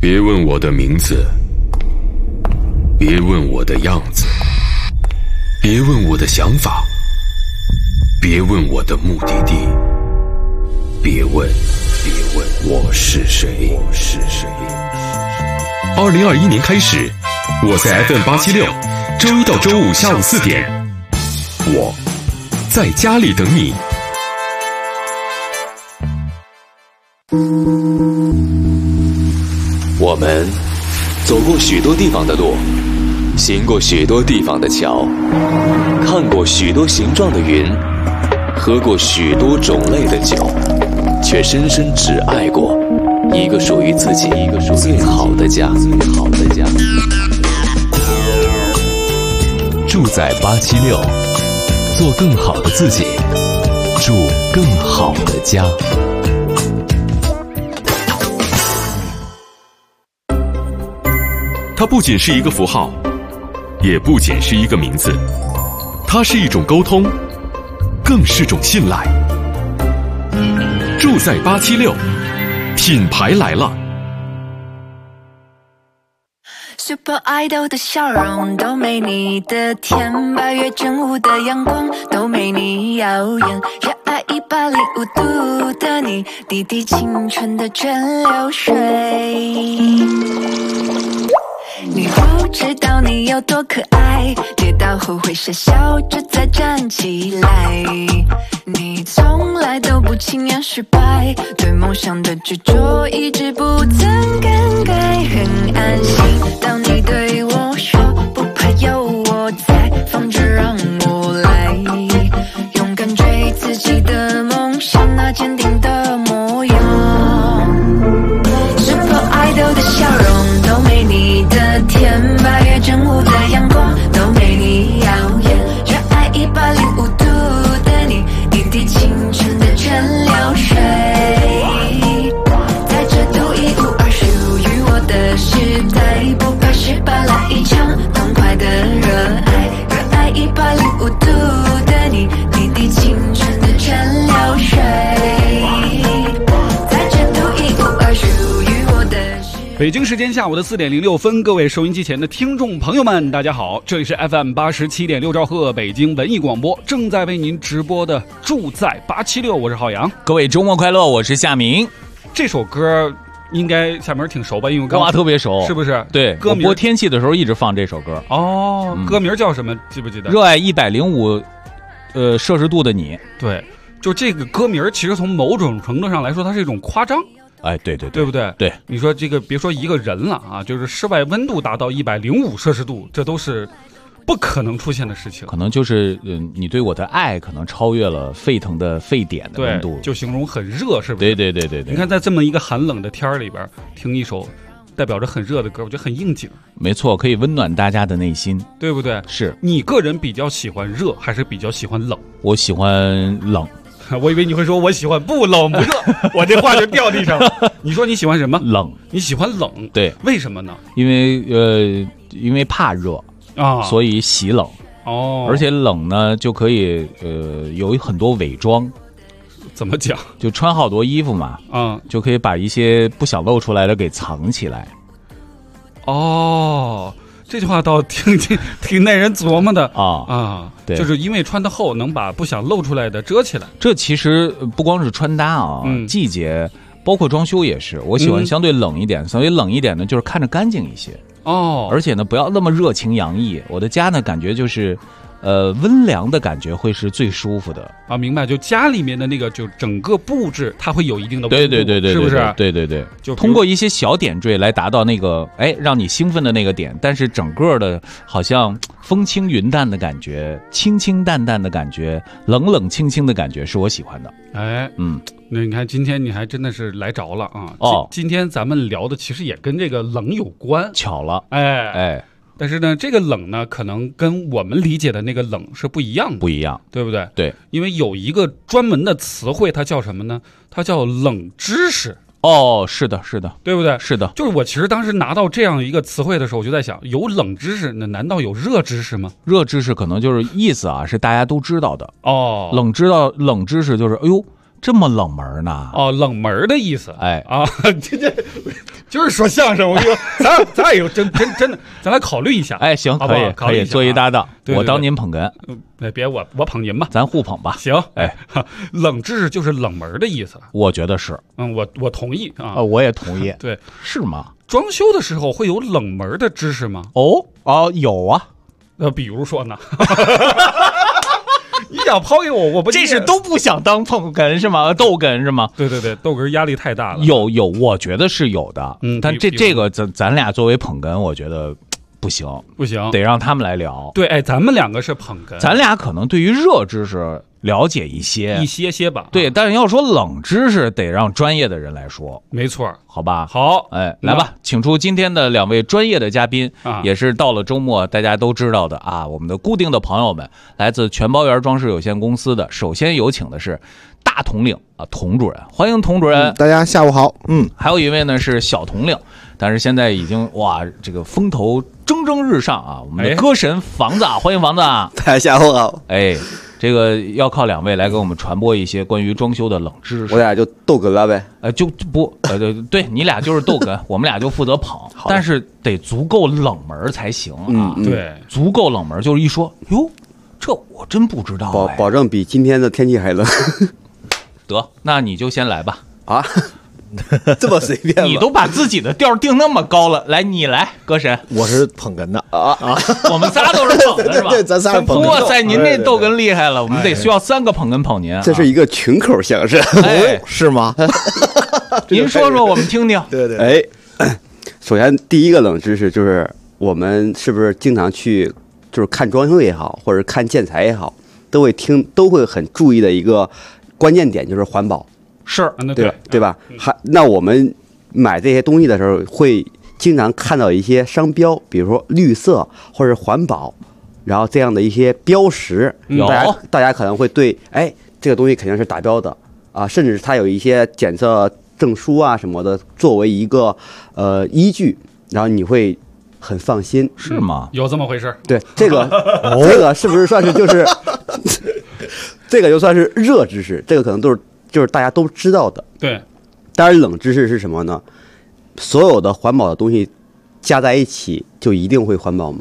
别问我的名字，别问我的样子，别问我的想法，别问我的目的地，别问我是谁。2021年开始，我在 FM876，周一到周五下午4点，我在家里等你。 我们走过许多地方的路，行过许多地方的桥，看过许多形状的云，喝过许多种类的酒，却深深只爱过一个属于自己最好的家。住在876，做更好的自己，住更好的家。 它不仅是一个符号，也不仅是一个名字，它是一种沟通，更是种信赖。住在876，品牌来了。 Super Idol 的笑容都没你的甜，8月正午的阳光都没你耀眼，热爱105度的你，滴滴青春的蒸馏水。你不知道你有多可爱，跌倒后会傻笑着再站起来，你从来都不轻言失败，对梦想的执着一直不曾更改，很安心当你对我说不怕有我在，放着让我来，勇敢追自己的梦想，那坚定的模样。Super Idol 的笑容都没你的甜，8月正午的阳光都没你耀眼，热爱105度的你，滴滴青春的蒸馏水，在这独一无二属于我的时代，不怕失败，来一场痛快的热爱，热爱105度的你，滴滴青春的蒸馏水，在这独一无二属于我的时代。 北京时间下午的4点06分，各位收音机前的听众朋友们，大家好，这里是 FM87.6兆赫北京文艺广播，正在为您直播的住在876，我是浩洋。 各位周末快乐，我是夏明。 这首歌应该夏明挺熟吧？因为干嘛特别熟？ 是不是？ 对， 歌名我播天气的时候一直放这首歌。 哦，歌名叫什么？记不记得？ 热爱105摄氏度的你。 对，就这个歌名，其实从某种程度上来说，它是一种夸张。 哎，对对对， 对不对？ 对， 你说这个别说一个人了啊，就是室外温度达到105摄氏度，这都是不可能出现的事情。 可能就是你对我的爱可能超越了沸腾的沸点的温度， 就形容很热，是不是？ 对。 你看，在这么一个寒冷的天里边，听一首代表着很热的歌，我觉得很应景。 没错，可以温暖大家的内心， 对不对？ 是你个人比较喜欢热，还是比较喜欢冷？ 我喜欢冷。 我以为你会说我喜欢不冷不热，我这话就掉地上了。你说你喜欢什么？ 冷。 你喜欢冷？ 对， 为什么呢？ 因为怕热啊，所以喜冷。 哦， 而且冷呢就可以有很多伪装。 怎么讲？ 就穿好多衣服嘛，就可以把一些不想露出来的给藏起来。 哦。这句话倒挺耐人琢磨的啊！ 对， 就是因为穿得厚，能把不想露出来的遮起来。 这其实不光是穿搭啊，季节包括装修也是。我喜欢相对冷一点，所以冷一点呢，就是看着干净一些哦， 而且呢，不要那么热情洋溢。我的家呢，感觉就是温凉的感觉会是最舒服的啊。明白，就家里面的那个就整个布置，它会有一定的温度， 对， 是不是？ 对，就通过一些小点缀来达到那个让你兴奋的那个点，但是整个的好像风轻云淡的感觉，清清淡淡的感觉，冷冷清清的感觉是我喜欢的。 那你看今天你还真的是来着了啊！今天咱们聊的其实也跟这个冷有关， 巧了， 但是呢，这个冷呢，可能跟我们理解的那个冷是不一样的， 不一样， 对不对？ 对， 因为有一个专门的词汇，它叫什么呢？它叫冷知识。 哦，是的， 对不对？ 是的， 就是我其实当时拿到这样一个词汇的时候，我就在想，有冷知识，那难道有热知识吗？ 热知识可能就是意思啊，是大家都知道的哦。 冷知识就是，哎呦， 这么冷门呢？ 哦，冷门的意思。 哎啊，这就是说相声。我跟你说，咱有真的，咱来考虑一下。 哎，行， 好不好可以做一搭档， 对我当您捧哏， 别我捧您吧， 咱互捧吧。 行，哎，冷知识就是冷门的意思。 我觉得是， 我同意啊。 我也同意。 对， 是吗？ 装修的时候会有冷门的知识吗？ 哦，有啊。 比如说呢？你想抛给我不这是都不想当捧哏是吗？逗哏是吗？ 对，逗哏压力太大了。 有，我觉得是有的。但这个咱俩作为捧哏，我觉得不行，得让他们来聊。 对，哎，咱们两个是捧哏， 咱俩可能对于热知识了解一些吧。对，但是要说冷知识，得让专业的人来说。 没错， 好吧？ 好， 哎，来吧，请出今天的2位专业的嘉宾，也是到了周末大家都知道的啊，我们的固定的朋友们，来自全包园装饰有限公司的。首先有请的是大统领啊，童主任，欢迎童主任。 大家下午好。 还有一位呢是小统领，但是现在已经这个风头蒸日上啊，我们的歌神房子，欢迎房子。 大家下午好。 哎，这个要靠2位来给我们传播一些关于装修的冷知识。 我俩就逗哏了呗。 对，你俩就是逗哏，我们俩就负责捧，但是得足够冷门才行啊。 对， 足够冷门，就是一说哟，这我真不知道。 保证比今天的天气还冷。 得，那你就先来吧。 啊，这么随便吗？ 你都把自己的调定那么高了，来，你来，歌神。 我是捧哏的啊， 我们仨都是捧的是吧？ 对，咱仨是捧哏。 哇塞，您这逗哏厉害了，我们得需要3个捧哏捧您。 这是一个群口相声， 是吗？ 您说说，我们听听。 对。 哎，首先第一个冷知识就是我们是不是经常去，就是看装修也好，或者看建材也好，都会很注意的一个关键点就是环保。 是， 对吧？那我们买这些东西的时候，会经常看到一些商标，比如说绿色或者环保，然后这样的一些标识，大家可能会对，哎，这个东西肯定是达标的啊，甚至它有一些检测证书啊什么的，作为一个依据，然后你会很放心， 是吗？ 有这么回事？ 对，这个是不是算是就是这个就算是热知识？这个可能就是大家都知道的。 对， 当然冷知识是什么呢？所有的环保的东西加在一起就一定会环保吗？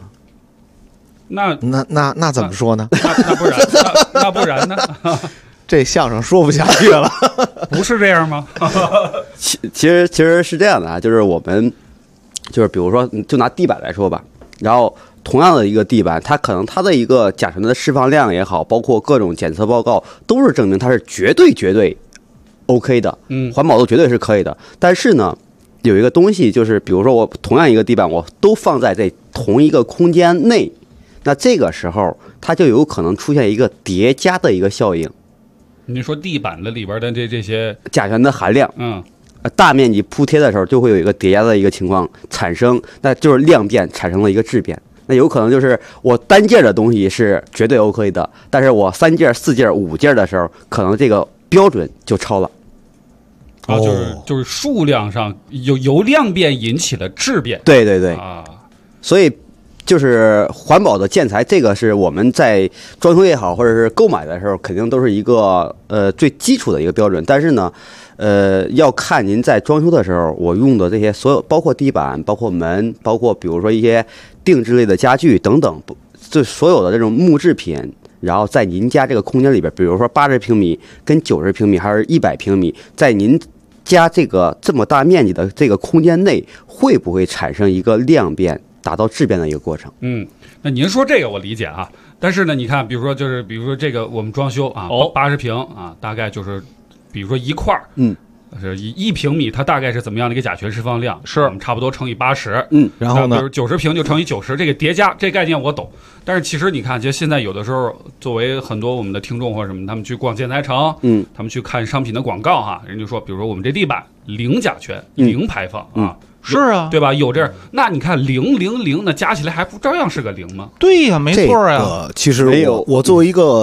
那怎么说呢？ 那不然呢？ 这相声说不下去了。 不是这样吗？ 其实是这样的啊，就是我们就是比如说就拿地板来说吧，然后同样的一个地板，它可能它的一个甲醛的释放量也好，包括各种检测报告都是证明它是绝对 OK 的，环保度绝对是可以的。但是呢，有一个东西就是，比如说我同样一个地板，我都放在这同一个空间内，那这个时候它就有可能出现一个叠加的一个效应。 你说地板的里边的这些甲醛的含量，大面积铺贴的时候就会有一个叠加的一个情况产生，那就是量变产生了一个质变。那有可能就是我单件的东西是绝对 OK 的，但是我3件、4件、5件的时候，可能这个标准就超了。 就是数量上由量变引起了质变。 对啊，所以就是环保的建材，这个是我们在装修也好，或者是购买的时候，肯定都是一个最基础的一个标准。但是呢，要看您在装修的时候，我用的这些所有，包括地板、包括门、包括比如说一些定制类的家具等等，就所有的这种木制品，然后在您家这个空间里边，比如说80平米跟90平米还是100平米，在您家这么大面积的这个空间内，会不会产生一个量变达到质变的一个过程？ 那您说这个我理解啊，但是呢，你看，比如说这个我们装修啊，80平啊，大概就是比如说一块儿，是1平米，它大概是怎么样的一个甲醛释放量？是我们差不多乘以80， 然后呢， 比如90平就乘以90，这个叠加这概念我懂。但是其实你看，就现在有的时候，作为很多我们的听众或者什么，他们去逛建材城，他们去看商品的广告哈，人就说，比如说我们这地板零甲醛、零排放啊。 是啊， 对吧？有这样，那你看000，那加起来还不照样是个0吗？ 对呀，没错呀。 其实我作为一个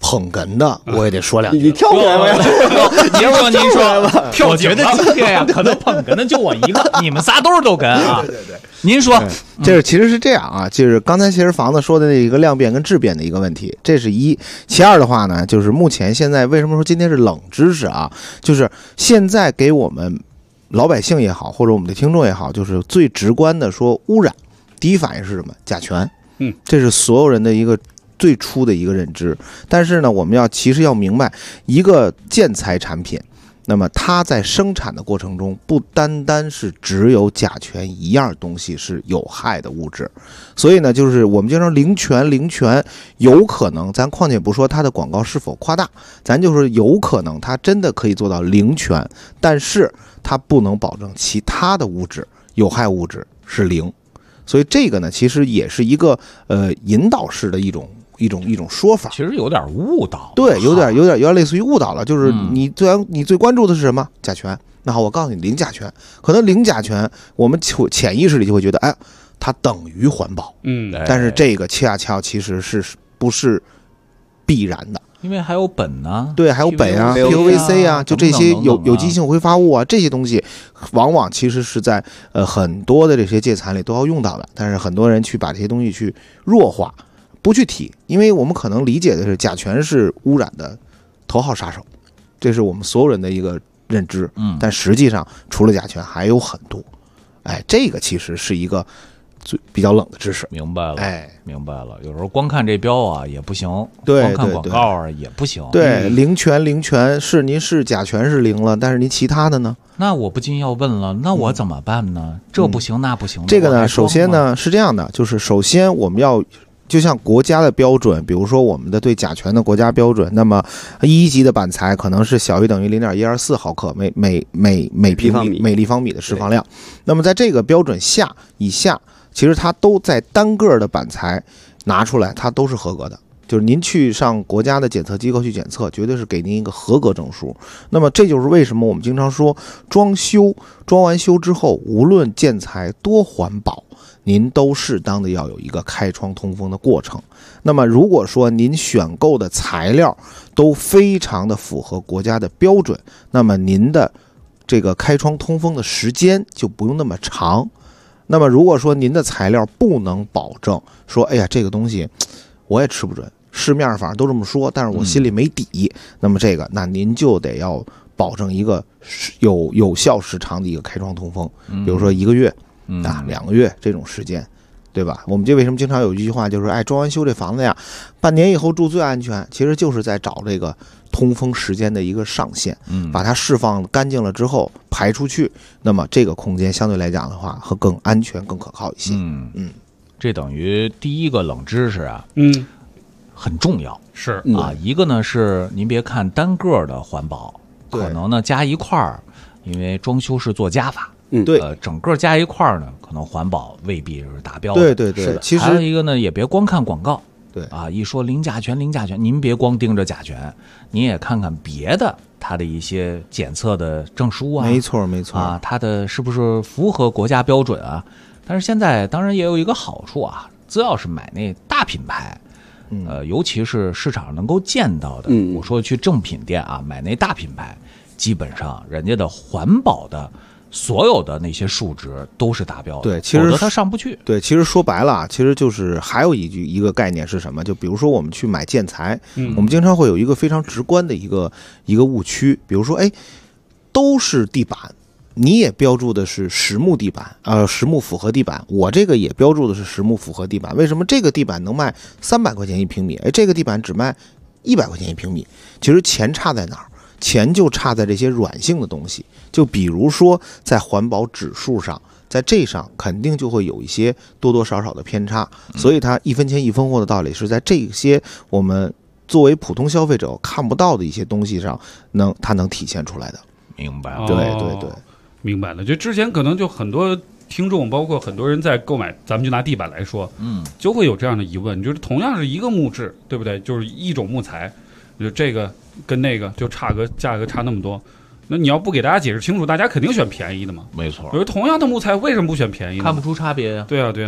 捧哏的，我也得说两句。 你跳起来吧， 您说，我觉得今天呀，可能捧哏的就我一个，你们仨都是逗哏啊。对，您说， 其实是这样啊，就是刚才其实房子说的那一个量变跟质变的一个问题，这是一。其二的话呢，就是目前现在为什么说今天是冷知识啊？就是现在给我们老百姓也好，或者我们的听众也好，就是最直观的说污染，第一反应是什么？甲醛。这是所有人的一个最初的一个认知。但是呢，我们其实要明白，一个建材产品，那么它在生产的过程中，不单单是只有甲醛一样东西是有害的物质。所以呢，就是我们经常零醛，有可能，咱况且不说它的广告是否夸大，咱就是有可能它真的可以做到零醛，但是它不能保证其他的物质有害物质是零。所以这个呢，其实也是一个引导式的一种说法， 其实有点误导。 对，有点类似于误导了。就是你最关注的是什么？甲醛。那好，我告诉你零甲醛，可能零甲醛，我们潜意识里就会觉得，哎，它等于环保。但是这个恰恰其实是不是必然的？ 因为还有苯呢， 对，还有苯啊 ，PVC 啊，就这些有机性挥发物啊，这些东西往往其实是在很多的这些建材里都要用到的，但是很多人去把这些东西去弱化，不去提，因为我们可能理解的是甲醛是污染的头号杀手，这是我们所有人的一个认知。但实际上除了甲醛还有很多，这个其实是一个比较冷的知识。 明白了，明白了。有时候光看这标啊也不行， 对， 光看广告啊也不行。 对，零醛是您是甲醛是零了，但是您其他的呢？ 那我不禁要问了，那我怎么办呢？这不行那不行。 这个呢，首先呢是这样的，就是首先我们要。就像国家的标准，比如说我们的对甲醛的国家标准，那么1级的板材可能是小于等于0.124毫克每立方米的释放量。那么在这个标准以下，其实它都在单个的板材拿出来，它都是合格的。就是您去上国家的检测机构去检测，绝对是给您一个合格证书。那么这就是为什么我们经常说，装完修之后，无论建材多环保，您都适当的要有一个开窗通风的过程。那么如果说您选购的材料都非常的符合国家的标准，那么您的这个开窗通风的时间就不用那么长。那么如果说您的材料不能保证说，哎呀，这个东西我也吃不准，市面上反正都这么说，但是我心里没底，那么那您就得要保证一个有效时长的一个开窗通风，比如说1个月2个月这种时间，对吧？我们为什么经常有一句话，就是装完修这房子呀，半年以后住最安全，其实就是在找这个通风时间的一个上限，把它释放干净了之后排出去，那么这个空间相对来讲的话，会更安全、更可靠一些。 这等于第一个冷知识啊，很重要， 是啊。一个呢是您别看单个的环保，可能呢加一块儿，因为装修是做加法。 对， 整个加一块儿呢，可能环保未必是达标的。 对，其实还有一个呢，也别光看广告。 对啊，一说零甲醛，您别光盯着甲醛，您也看看别的它的一些检测的证书啊。 没错啊，它的是不是符合国家标准啊？但是现在当然也有一个好处啊，只要是买那大品牌，尤其是市场上能够见到的，我说去正品店啊，买那大品牌，基本上人家的环保的所有的那些数值都是达标的。 对，其实它上不去。 对，其实说白了，其实就是还有一个概念是什么？就比如说我们去买建材，我们经常会有一个非常直观的一个误区，比如说，都是地板。你也标注的是实木地板，实木复合地板，我这个也标注的是实木复合地板。为什么这个地板能卖300块钱1平米，这个地板只卖100块钱1平米？其实钱差在哪儿？钱就差在这些软性的东西，就比如说在环保指数上，在这上肯定就会有一些多多少少的偏差，所以它1分钱1分货的道理是在这些我们作为普通消费者看不到的一些东西上，它能体现出来的。 明白了， 对。 明白了，就之前可能就很多听众，包括很多人在购买，咱们就拿地板来说，就会有这样的疑问，就是同样是一个木质，对不对？就是一种木材，就这个跟那个就价格差那么多，那你要不给大家解释清楚，大家肯定选便宜的嘛。 没错。 同样的木材，为什么不选便宜呢？ 看不出差别呀。 对啊。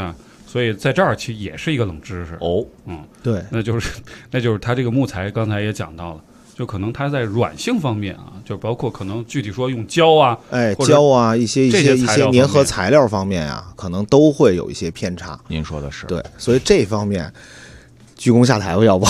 所以在这儿其实也是一个冷知识。 哦， 对， 那就是它这个木材刚才也讲到了，就可能它在软性方面啊，就包括可能具体说用胶啊， 胶啊，一些粘合材料方面啊，可能都会有一些偏差。 您说的是对，所以这方面鞠躬下台吧，要不？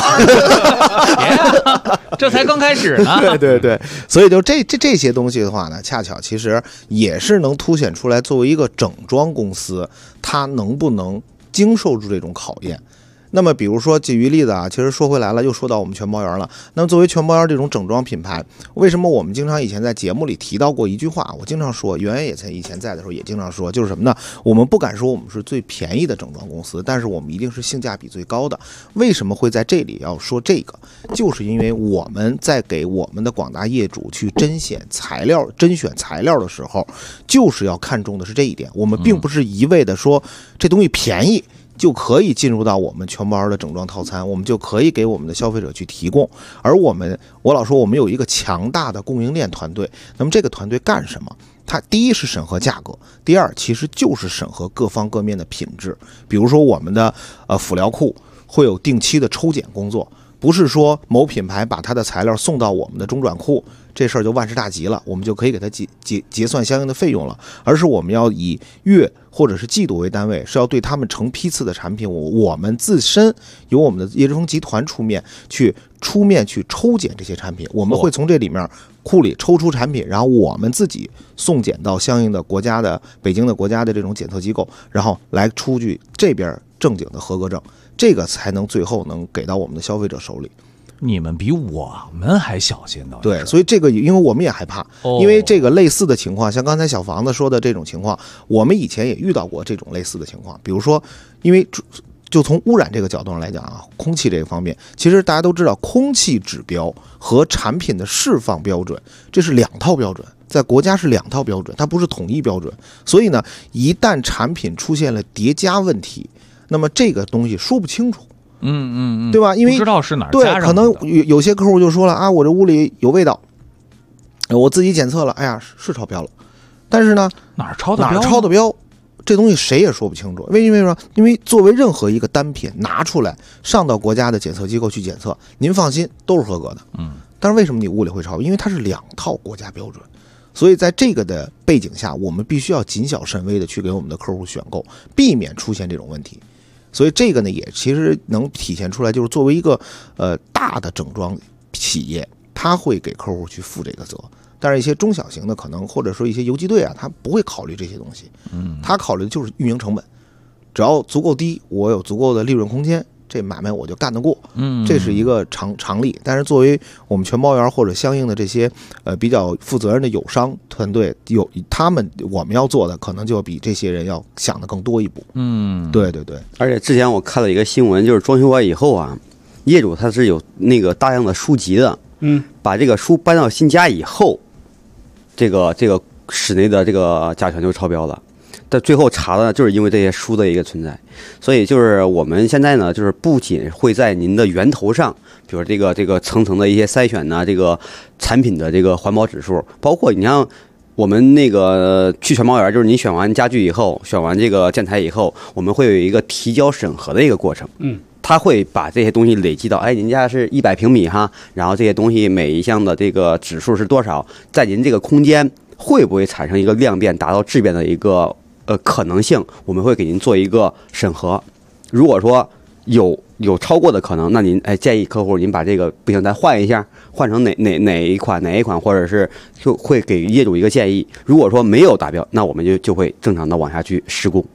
这才刚开始呢。 对，所以就这些东西的话呢，恰巧其实也是能凸显出来，作为一个整装公司，它能不能经受住这种考验。那么比如说举例子啊，其实说回来了，又说到我们全包园了。那么作为全包园这种整装品牌，为什么我们经常以前在节目里提到过一句话？我经常说，圆圆也以前在的时候也经常说，就是什么呢？我们不敢说我们是最便宜的整装公司，但是我们一定是性价比最高的。为什么会在这里要说这个？就是因为我们在给我们的广大业主去甄选材料的时候，就是要看重的是这一点。我们并不是一味的说这东西便宜就可以进入到我们全包的整装套餐，我们就可以给我们的消费者去提供。而我老说我们有一个强大的供应链团队，那么这个团队干什么？它第一是审核价格，第二其实就是审核各方各面的品质。比如说我们的辅料库会有定期的抽检工作，不是说某品牌把它的材料送到我们的中转库，这事儿就万事大吉了，我们就可以给它结算相应的费用了，而是我们要以月或者是季度为单位，是要对他们成批次的产品，我们自身由我们的叶之峰集团出面去抽检这些产品，我们会从这里面库里抽出产品，然后我们自己送检到相应的北京的国家的这种检测机构，然后来出具这边正经的合格证，这个才能最后能给到我们的消费者手里。 你们比我们还小心的。 对，所以这个因为我们也害怕，因为这个类似的情况，像刚才小房子说的这种情况，我们以前也遇到过这种类似的情况。比如说，因为就从污染这个角度上来讲啊，空气这个方面，其实大家都知道，空气指标和产品的释放标准，这是两套标准，在国家是两套标准，它不是统一标准。所以呢，一旦产品出现了叠加问题，那么这个东西说不清楚。对吧？因为不知道是哪儿对， 加上可能有些客户就说了啊，我这屋里有味道，我自己检测了，哎呀是超标了，但是呢哪儿超的标，这东西谁也说不清楚。为什么？因为作为任何一个单品拿出来上到国家的检测机构去检测，您放心都是合格的。但是为什么你屋里会超？因为它是两套国家标准。所以在这个的背景下，我们必须要谨小慎微的去给我们的客户选购，避免出现这种问题。所以这个呢，也其实能体现出来，就是作为一个大的整装企业，他会给客户去负这个责。但是一些中小型的可能，或者说一些游击队啊，他不会考虑这些东西。他考虑的就是运营成本，只要足够低，我有足够的利润空间，这买卖我就干得过。这是一个常理。但是作为我们全包园或者相应的这些比较负责任的友商团队，我们要做的可能就比这些人要想的更多一步。对。 而且之前我看了一个新闻，就是装修完以后啊，业主他是有那个大量的书籍的，把这个书搬到新家以后，这个室内的这个甲醛就超标了。但最后查的就是因为这些书的一个存在，所以就是我们现在呢，就是不仅会在您的源头上，比如这个层层的一些筛选呢，这个产品的这个环保指数，包括你像我们那个去全包园，就是你选完家具以后，选完这个建材以后，我们会有一个提交审核的一个过程。他会把这些东西累积到，您家是100平米哈，然后这些东西每一项的这个指数是多少，在您这个空间会不会产生一个量变达到质变的一个可能性，我们会给您做一个审核。如果说有超过的可能，那您建议客户您把这个不行，咱换一下，换成哪一款，或者是就会给业主一个建议。如果说没有达标，那我们就会正常的往下去施工。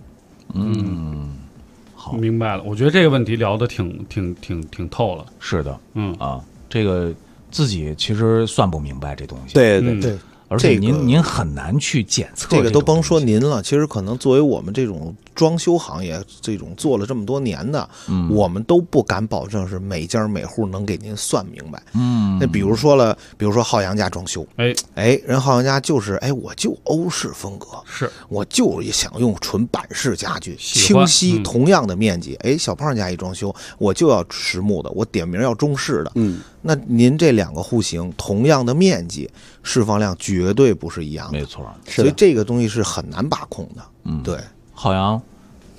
好， 明白了。我觉得这个问题聊得挺透了。 是的，这个自己其实算不明白这东西。 对。 而且您很难去检测这个都甭说您了，其实可能作为我们这种装修行业这种做了这么多年的，我们都不敢保证是每家每户能给您算明白。那比如说浩洋家装修，人浩洋家就是我就欧式风格， 是我就想用纯板式家具，清晰同样的面积。小胖家一装修，我就要实木的，我点名要中式的。那您这两个户型同样的面积，释放量绝对不是一样的， 没错。 所以这个东西是很难把控的。对， 浩洋，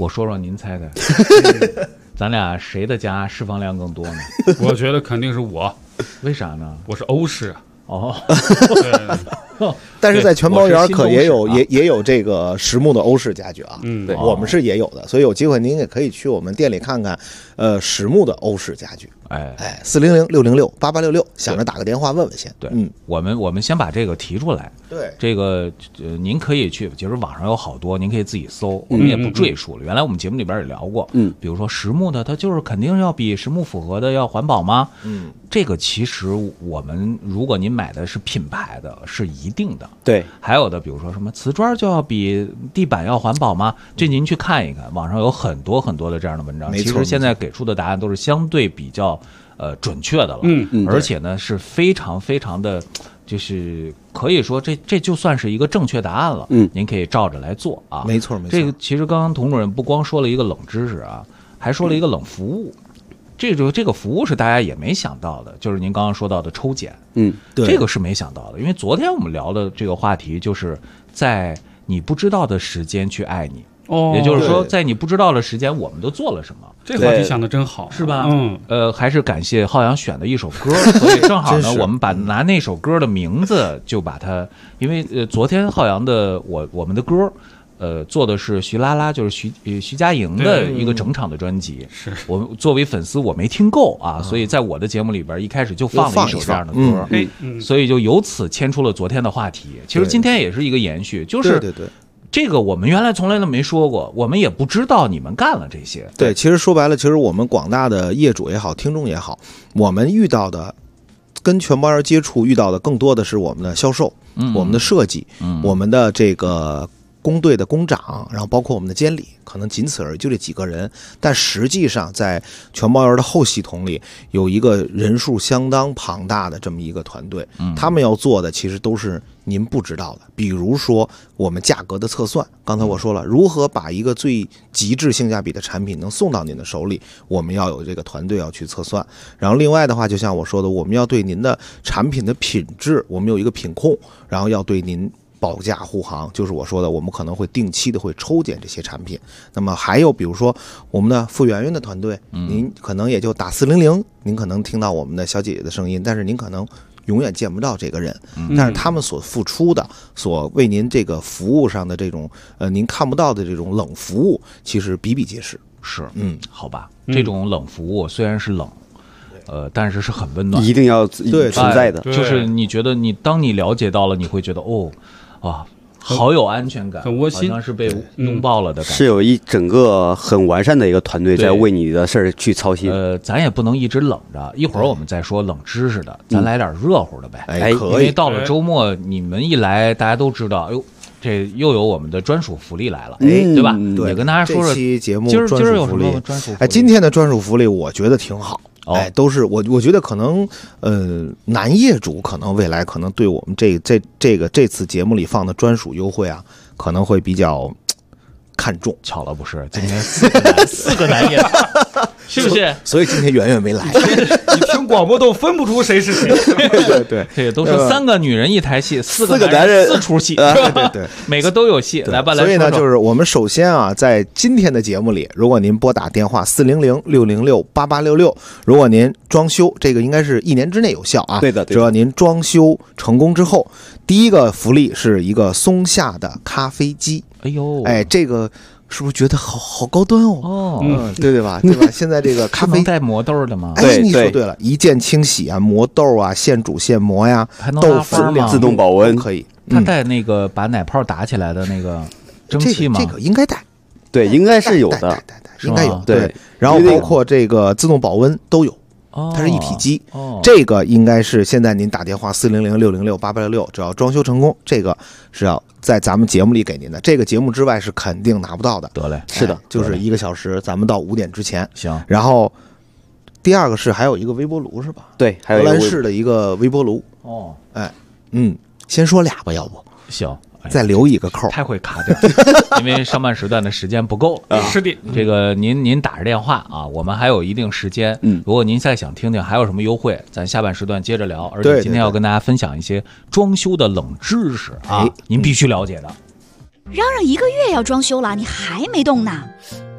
我说说您猜猜，咱俩谁的家释放量更多呢？ 我觉得肯定是我， 为啥呢？ 我是欧式啊。 哦， 但是在全包园可也有我是新欧式也有这个实木的欧式家具啊， 对我们是也有的，所以有机会您也可以去我们店里看看，实木的欧式家具。 哎 400-606-8866，想着打个电话问问先。 对，我们先把这个提出来。 对， 这个您可以去，其实网上有好多，您可以自己搜，我们也不赘述了。原来我们节目里边也聊过，比如说实木的，它就是肯定要比实木复合的要环保吗？这个其实我们如果您买的是品牌的，是一定的。 对， 还有的比如说什么瓷砖就要比地板要环保吗？这您去看一看，网上有很多很多的这样的文章。其实现在给出的答案都是相对比较准确的了，而且呢是非常非常的，就是可以说这就算是一个正确答案了。您可以照着来做啊， 没错没错。 这个其实刚刚童主任不光说了一个冷知识啊，还说了一个冷服务。这个服务是大家也没想到的，就是您刚刚说到的抽检， 对， 这个是没想到的，因为昨天我们聊的这个话题就是在你不知道的时间去爱你。也就是说，在你不知道的时间，我们都做了什么？ 这话题想的真好， 是吧？还是感谢浩洋选的一首歌，所以正好呢，我们拿那首歌的名字就把它，因为昨天浩洋的我们的歌。做的是徐拉拉，就是徐佳莹的一个整场的专辑。是我作为粉丝，我没听够啊，所以在我的节目里边一开始就放了一首这样的歌，所以就由此牵出了昨天的话题。其实今天也是一个延续，就是对。这个我们原来从来都没说过，我们也不知道你们干了这些。 对，其实说白了，其实我们广大的业主也好，听众也好，我们遇到的跟全包园接触遇到的更多的是我们的销售，我们的设计，我们的这个工队的工长，然后包括我们的监理，可能仅此而已，就这几个人。但实际上，在全包园的后系统里，有一个人数相当庞大的这么一个团队，他们要做的其实都是您不知道的，比如说我们价格的测算。刚才我说了，如何把一个最极致性价比的产品能送到您的手里，我们要有这个团队要去测算。然后另外的话，就像我说的，我们要对您的产品的品质，我们有一个品控，然后要对您保驾护航，就是我说的，我们可能会定期的会抽检这些产品。那么还有比如说我们的傅媛媛的团队，您可能也就打400，您可能听到我们的小姐姐的声音，但是您可能永远见不到这个人，但是他们所付出的，所为您这个服务上的这种您看不到的这种冷服务，其实比比皆是。 是，好吧，这种冷服务虽然是冷。但是是很温暖， 一定要存在的。 就是你觉得当你了解到了，你会觉得好有安全感， 很窝心， 好像是被拥抱了的感觉。 是有一整个很完善的一个团队在为你的事儿去操心。 咱也不能一直冷着，一会儿我们再说冷知识的，咱来点热乎的呗。 可以。 因为到了周末，你们一来，大家都知道，这又有我们的专属福利来了，对吧？也跟大家说说， 这期节目今儿有什么专属福利？ 今天的专属福利我觉得挺好。都是我觉得可能男业主可能未来可能对我们这次节目里放的专属优惠啊，可能会比较看重。 巧了不是，今天四个男业主，是不是？ 所以今天圆圆没来。 你听广播都分不出谁是谁。 对， 这都是3个女人一台戏，4个男人 4出戏， 对， 每个都有戏。来吧， 所以呢，就是我们首先啊，在今天的节目里，如果您拨打电话400-606-8866，如果您装修，这个应该是1年之内有效啊。 对的， 只要您装修成功之后，第一个福利是一个松下的咖啡机。这个是不是觉得好高端哦？对吧？现在这个咖啡能带磨豆的吗？ 你说对了，一键清洗啊，磨豆啊，现煮现磨呀，豆粉自动保温可以。 它带那个把奶泡打起来的那个蒸汽吗？ 这个应该带， 对，应该是有的， 带应该有。 对， 然后包括这个自动保温都有。它是一体机，这个应该是现在您打电话400-606-8866，只要装修成功，这个是要在咱们节目里给您的，这个节目之外是肯定拿不到的。 得嘞， 是的， 就是1个小时，咱们到5点之前。 行。 然后第二个是还有一个微波炉是吧？ 对，还有荷兰式的一个微波炉。先说俩吧，要不行。 再留一个扣， 太会卡点，因为上半时段的时间不够。 是的， 这个您打着电话啊，我们还有一定时间。如果您再想听听还有什么优惠，咱下半时段接着聊。而且今天要跟大家分享一些装修的冷知识啊，您必须了解的。 嚷嚷1个月要装修了，你还没动呢？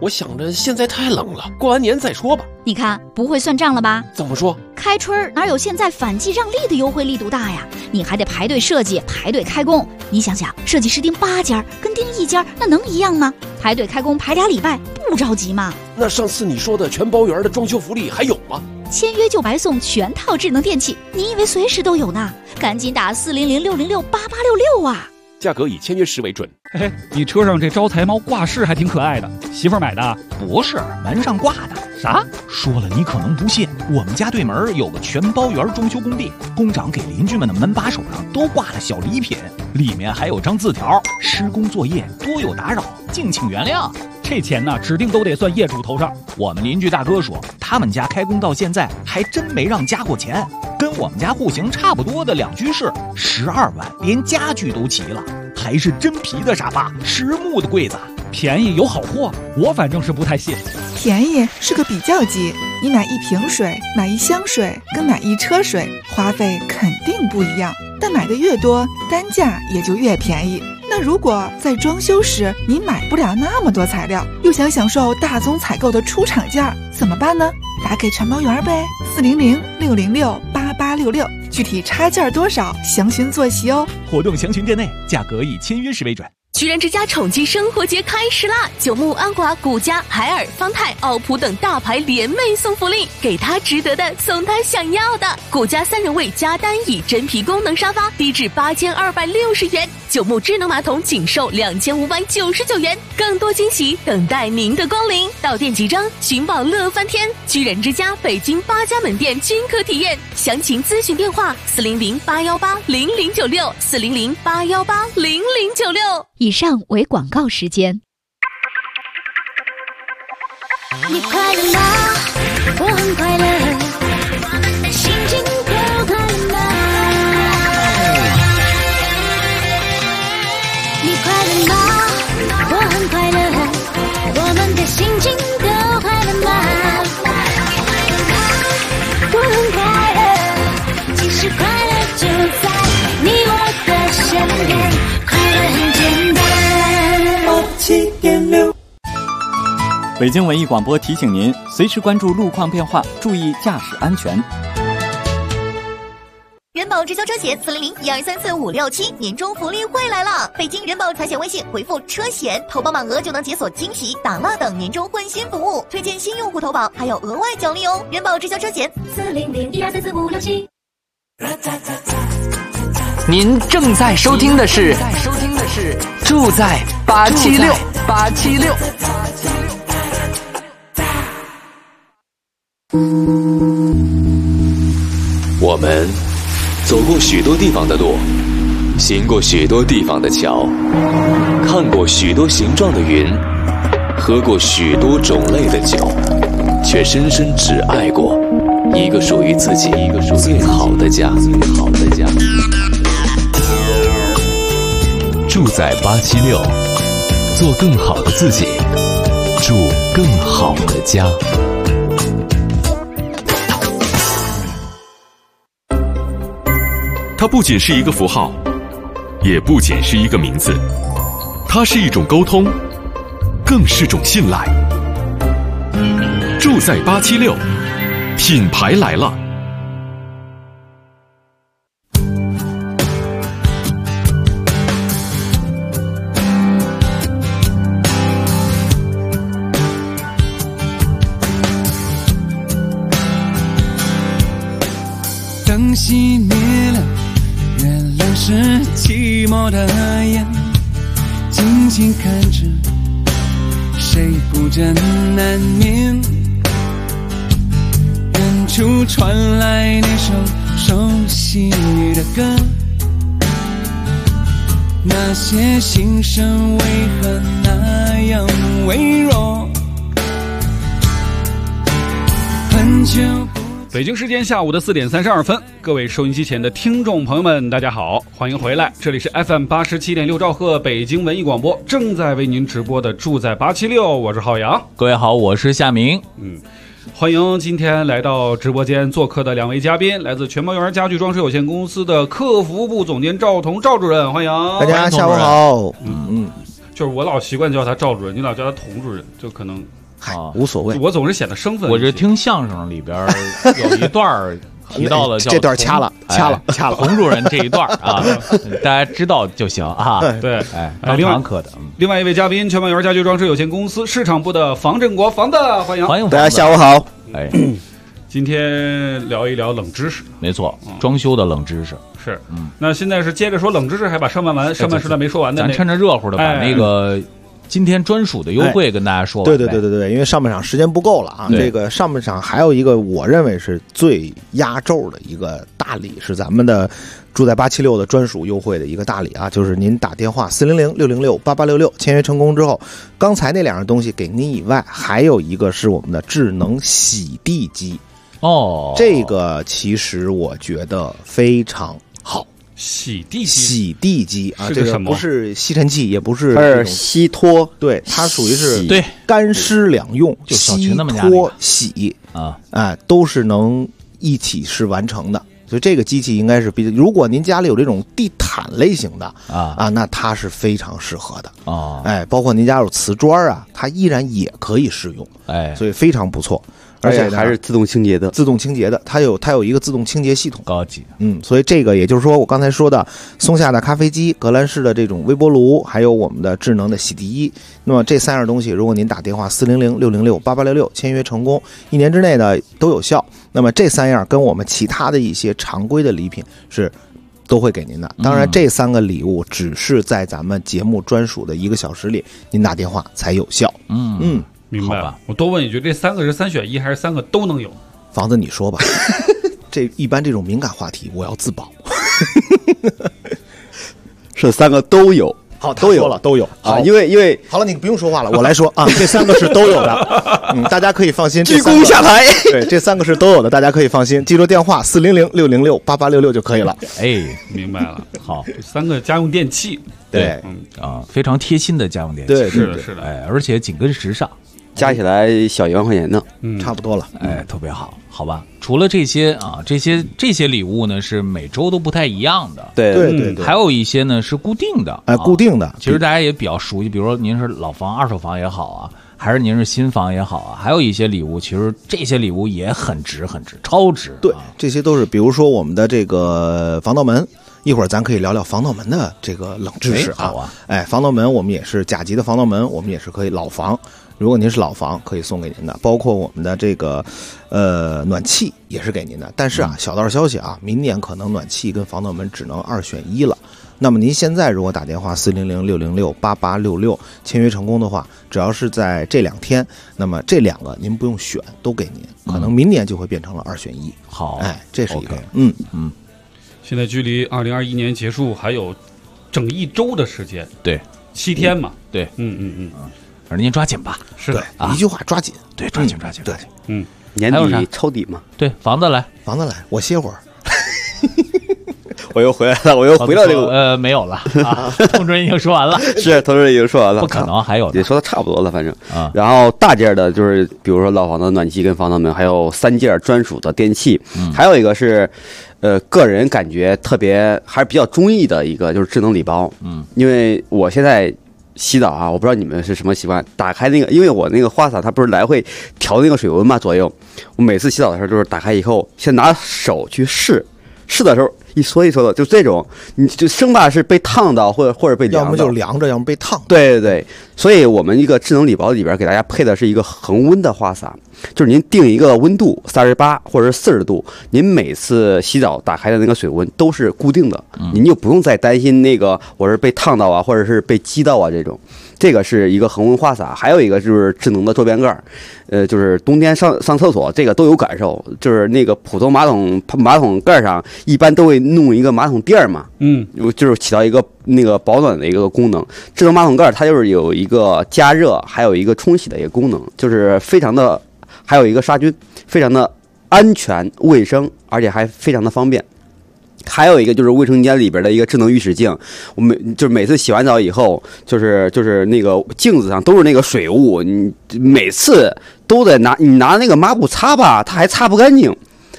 我想着现在太冷了，过完年再说吧。 你看不会算账了吧？ 怎么说？ 开春哪有现在反季让利的优惠力度大呀？你还得排队设计，排队开工。你想想，设计师订8家跟订1家那能一样吗？排队开工排2礼拜，不着急吗？ 那上次你说的全包圆的装修福利还有吗？ 签约就白送全套智能电器，你以为随时都有呢？赶紧打400-606-8866啊！ 价格以签约时为准。 嘿嘿，你车上这招财猫挂饰还挺可爱的，媳妇儿买的？ 不是，门上挂的。 啥？ 说了你可能不信，我们家对门有个全包圆装修工地，工长给邻居们的门把手上都挂了小礼品，里面还有张字条：施工作业多有打扰，敬请原谅。 这钱呢，指定都得算业主头上。 我们邻居大哥说，他们家开工到现在还真没让加过钱，跟我们家户型差不多的2居室，12万，连家具都齐了，还是真皮的沙发，实木的柜子， 便宜有好货，我反正是不太信。 便宜是个比较级，你买1瓶水，买1箱水，跟买1车水，花费肯定不一样，但买的越多，单价也就越便宜。那如果在装修时你买不了那么多材料，又想享受大宗采购的出厂价，怎么办呢？打给全包圆呗，400-606-8866，具体差价多少，详询坐席哦。 活动详询店内，价格以签约时为准。 居然之家宠姬生活节开始啦！九牧、安华、古家、海尔、方太、奥普等大牌联袂送福利，给他值得的，送他想要的。古家3人位加单椅真皮功能沙发低至8260元，九牧智能马桶仅售2599元，更多惊喜等待您的光临。到店即张，寻宝乐翻天！居然之家北京8家门店均可体验，详情咨询电话400-818-0096，400-818-0096。 以上为广告时间。 你快乐吗？我很快乐，心情都快乐吗？你快乐吗？我很快乐，我们的心情都快乐吗？我很快乐，其实快乐就在你我的身边，快乐很简单。7.6 北京文艺广播提醒您，随时关注路况变化，注意驾驶安全。 人保直销车险400-1234567年终福利会来了！北京人保财险微信回复车险，投保满额就能解锁惊喜、打蜡等年终换新服务，推荐新用户投保还有额外奖励哦！人保直销车险400-1234567。 您正在收听的是住在876。 我们走过许多地方的路，行过许多地方的桥，看过许多形状的云，喝过许多种类的酒，却深深只爱过一个属于自己最好的家。住在876，做更好的自己，住更好的家。 它不仅是一个符号，也不仅是一个名字，它是一种沟通，更是种信赖。住在876，品牌来了。 灯熄灭了，月亮是寂寞的眼，静静看着谁孤枕难眠。远处传来那首熟悉的歌，那些心声为何那样微弱？很久北京时间下午的4点32分，各位收音机前的听众朋友们，大家好，欢迎回来，这里是 FM 87.6兆赫北京文艺广播，正在为您直播的住在876，我是浩洋。 各位好，我是夏明。 欢迎今天来到直播间做客的2位嘉宾，来自全包园家具装饰有限公司的客服部总监赵彤赵主任，欢迎。 大家下午好。 就是我老习惯叫他赵主任，你老叫他童主任，就可能无所谓。 我总是显得生分。 我这听相声里边有一段提到了叫这段掐了。 童主任这一段啊，大家知道就行啊。 对， 当堂可的。 另外一位嘉宾，全满园家具装饰有限公司市场部的房振国，房子欢迎大家下午好。 哎， 今天聊一聊冷知识， 没错，装修的冷知识是。那现在是接着说冷知识，还把上半时段没说完的， 咱趁着热乎的把那个今天专属的优惠跟大家说完。 对，因为上半场时间不够了啊。这个上半场还有一个我认为是最压轴的一个大礼，是咱们的住在876的专属优惠的一个大礼啊，就是您打电话400-606-8866签约成功之后，刚才那2样东西给您以外，还有一个是我们的智能洗地机。这个其实我觉得非常好。 洗地机啊， 这个不是吸尘器，也不是它是吸脱， 对，它属于是对干湿两用， 就吸脱洗都是能一起是完成的。所以这个机器应该是如果您家里有这种地毯类型的那它是非常适合的包括您家有瓷砖啊，它依然也可以适用所以非常不错。而且还是自动清洁的， 它有一个自动清洁系统， 高级。 所以这个也就是说，我刚才说的松下的咖啡机、格兰仕的这种微波炉，还有我们的智能的洗地机。那么这3样东西，如果您打电话400-606-8866签约成功，1年之内呢都有效。那么这3样跟我们其他的一些常规的礼品是都会给您的。当然，这3个礼物只是在咱们节目专属的1个小时里，您打电话才有效。 明白了。我多问一句，这3个是3选1还是3个都能有？ 房子你说吧。这一般这种敏感话题我要自保。 是3个都有。 好，都有了，都有啊，因为好了，你不用说话了，我来说啊，这3个是都有的，大家可以放心， 鞠躬下台。 对，这3个是都有的，大家可以放心，记住电话400-606-8866就可以了。 明白了。好，这3个家用电器， 对， 非常贴心的家用电器， 对， 是的， 而且紧跟时尚， 加起来小1万块钱呢， 差不多了， 特别好，好吧。除了这些啊，这些礼物呢是每周都不太一样的， 对， 还有一些呢是固定的， 固定的。 其实大家也比较熟悉，比如说您是老房、二手房也好啊，还是您是新房也好啊，还有一些礼物，其实这些礼物也很值，超值。 对，这些都是，比如说我们的这个防盗门。一会儿咱可以聊聊防盗门的这个冷知识防盗门我们也是甲级的防盗门，我们也是可以老房。如果您是老房，可以送给您的，包括我们的这个暖气也是给您的。但是小道消息啊，明年可能暖气跟防盗门只能2选1了。那么您现在如果打电话400-606-8866签约成功的话，只要是在这2天，那么这2个您不用选，都给您，可能明年就会变成了2选1。 好， 这是一个现在距离2021年结束还有整1周的时间， 对 ，7天嘛， 对，反正您抓紧吧， 是的， 一句话抓紧， 对，抓紧， 对， 年底抄底嘛， 对，房子来， 我歇会儿， 我又回来了，我又回到这个没有了啊，童主任已经说完了， 是童主任已经说完了， 不可能还有， 也说的差不多了，反正然后大件的就是比如说老房的暖气跟防盗门，还有3件专属的电器，还有一个是。个人感觉特别还是比较中意的一个就是智能礼包，因为我现在洗澡啊，我不知道你们是什么习惯，打开那个，因为我那个花洒它不是来回调那个水温嘛左右，我每次洗澡的时候就是打开以后先拿手去试的时候一搓一搓的，就这种你就生怕是被烫到或者被凉到， 要么就凉着，要么被烫。 对，所以我们一个智能礼包里边给大家配的是一个恒温的花洒，就是您定一个温度38或者是40度，您每次洗澡打开的那个水温都是固定的，您就不用再担心那个我是被烫到啊，或者是被激到啊这种。这个是一个恒温花洒，还有一个就是智能的桌边盖，就是冬天上厕所这个都有感受，就是那个普通马桶盖上一般都会弄一个马桶垫嘛，就是起到一个那个保暖的一个功能。智能马桶盖它就是有一个加热，还有一个冲洗的一个功能，就是非常的，还有一个杀菌，非常的安全卫生，而且还非常的方便。还有一个就是卫生间里边的一个智能浴室镜，我们就是每次洗完澡以后，就是那个镜子上都是那个水雾，你每次都得拿那个抹布擦吧，它还擦不干净，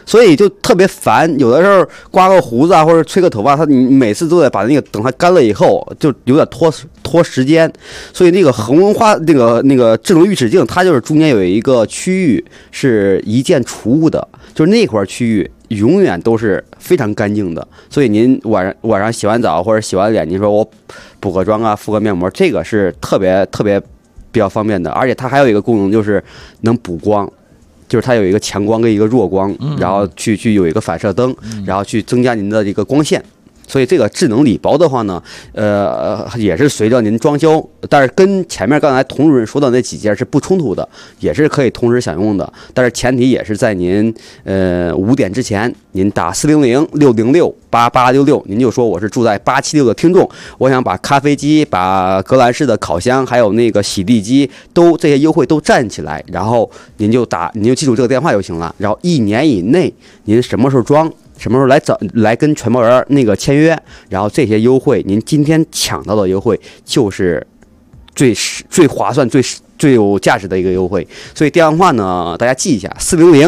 所以就特别烦。有的时候刮个胡子啊，或者吹个头发，你每次都得把那个等它干了以后，就有点拖时间。所以那个恒温花那个智能浴室镜，它就是中间有一个区域是一键除污的，就是那块区域永远都是非常干净的。所以您晚上洗完澡或者洗完脸，您说我补个妆啊，敷个面膜，这个是特别比较方便的。而且它还有一个功能，就是能补光。就是它有一个强光跟一个弱光，然后去有一个反射灯，然后去增加您的这个光线。所以这个智能礼包的话呢，也是随着您装修，但是跟前面刚才童主任说的那几件是不冲突的，也是可以同时享用的。但是前提也是在您5点之前，您打400-606-8866，您就说我是住在876的听众，我想把咖啡机、把格兰仕的烤箱，还有那个洗地机这些优惠都站起来，然后您就记住这个电话就行了。然后1年以内，您什么时候装？什么时候来跟全包园那个签约，然后这些优惠您今天抢到的优惠就是最划算、最有价值的一个优惠。所以电话呢，大家记一下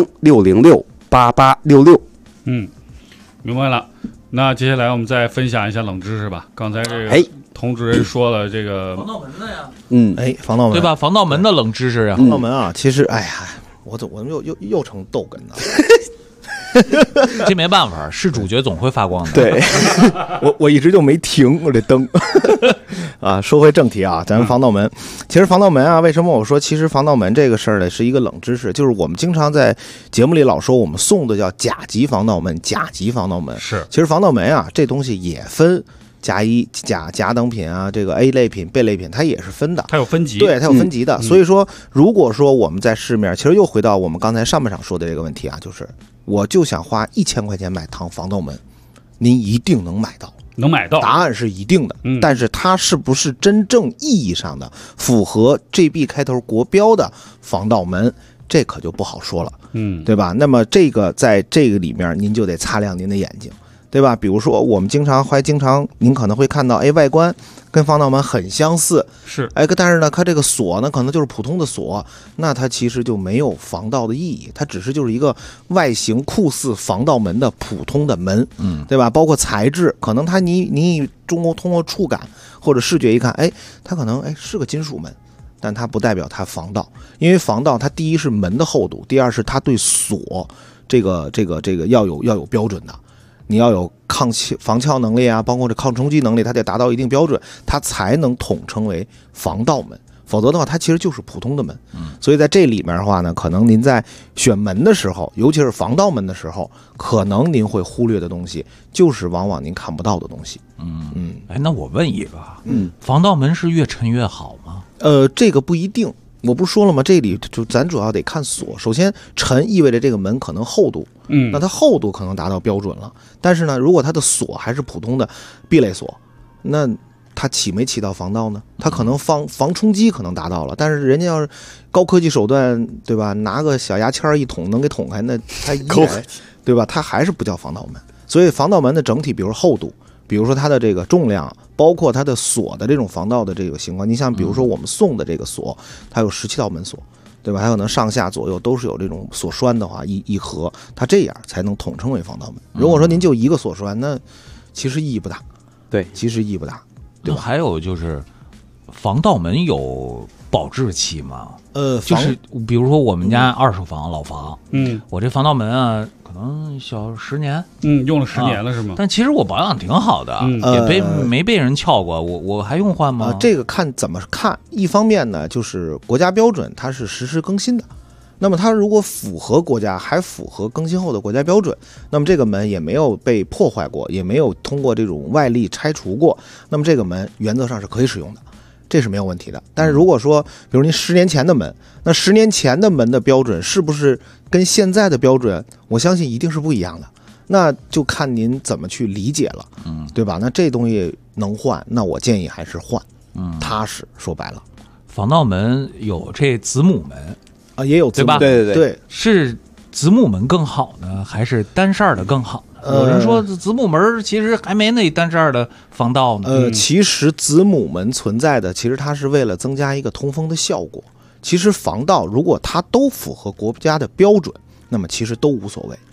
：400-606-8866。 明白了。那接下来我们再分享一下冷知识吧。刚才这个童主任说了这个防盗门的呀， 防盗门对吧？防盗门的冷知识啊， 防盗门啊，其实哎呀，我怎么又成逗哏了？ 这没办法，是主角总会发光的。 对，我一直就没停我这灯啊。说回正题啊，咱们防盗门，其实防盗门啊，为什么我说其实防盗门这个事儿呢是一个冷知识？就是我们经常在节目里老说我们送的叫甲级防盗门，甲级防盗门是。 其实防盗门啊，这东西也分甲一、甲等品啊，这个 A 类品、B 类品，它也是分的， 它有分级， 对，它有分级的。所以说，如果说我们在市面，其实又回到我们刚才上半场说的这个问题啊，就是我就想花1000块钱买趟防盗门，您一定能买到， 能买到， 答案是一定的。但是它是不是真正意义上的符合 GB 开头国标的防盗门，这可就不好说了，对吧？那么这个在这个里面，您就得擦亮您的眼睛。对吧？比如说，我们经常您可能会看到，外观跟防盗门很相似， 是， 但是呢，它这个锁呢，可能就是普通的锁，那它其实就没有防盗的意义，它只是就是一个外形酷似防盗门的普通的门，对吧？包括材质，可能它你通过触感或者视觉一看，它可能是个金属门，但它不代表它防盗，因为防盗它第一是门的厚度，第二是它对锁这个要有标准的。你要有防撬能力啊，包括这抗冲击能力，它得达到一定标准，它才能统称为防盗门。否则的话，它其实就是普通的门。所以在这里面的话呢，可能您在选门的时候，尤其是防盗门的时候，可能您会忽略的东西，就是往往您看不到的东西。 那我问一个，防盗门是越沉越好吗？ 这个不一定。我不是说了吗？这里就咱主要得看锁。首先，沉意味着这个门可能厚度，那它厚度可能达到标准了。但是呢，如果它的锁还是普通的 B 类锁，那它起没起到防盗呢？它可能防冲击可能达到了，但是人家要是高科技手段，对吧？拿个小牙签一捅能给捅开，那它依然对吧？它还是不叫防盗门。所以防盗门的整体，比如厚度，比如说它的这个重量，包括它的锁的这种防盗的这个情况，你像比如说我们送的这个锁，它有17道门锁，对吧？它可能上下左右都是有这种锁栓的话，一盒，它这样才能统称为防盗门。如果说您就一个锁栓，那其实意义不大。 对， 其实意义不大。对吧？ 还有就是防盗门有保质期吗？就是比如说我们家二手房、老房，我这防盗门啊，可能小10年， 用了10年了是吗？ 但其实我保养挺好的，也没被人撬过，我还用换吗？ 这个看怎么看。一方面呢，就是国家标准它是实时更新的，那么它如果符合国家，还符合更新后的国家标准，那么这个门也没有被破坏过，也没有通过这种外力拆除过，那么这个门原则上是可以使用的。这是没有问题的。但是如果说比如您10年前的门，那10年前的门的标准是不是跟现在的标准，我相信一定是不一样的，那就看您怎么去理解了，对吧？那这东西能换，那我建议还是换，踏实。说白了， 防盗门有这子母门啊，也有子母， 对吧？ 对， 是子母门更好呢，还是单扇的更好呢？有人说子母门其实还没那单扇的防盗呢。 其实子母门存在的，其实它是为了增加一个通风的效果。其实防盗如果它都符合国家的标准，那么其实都无所谓，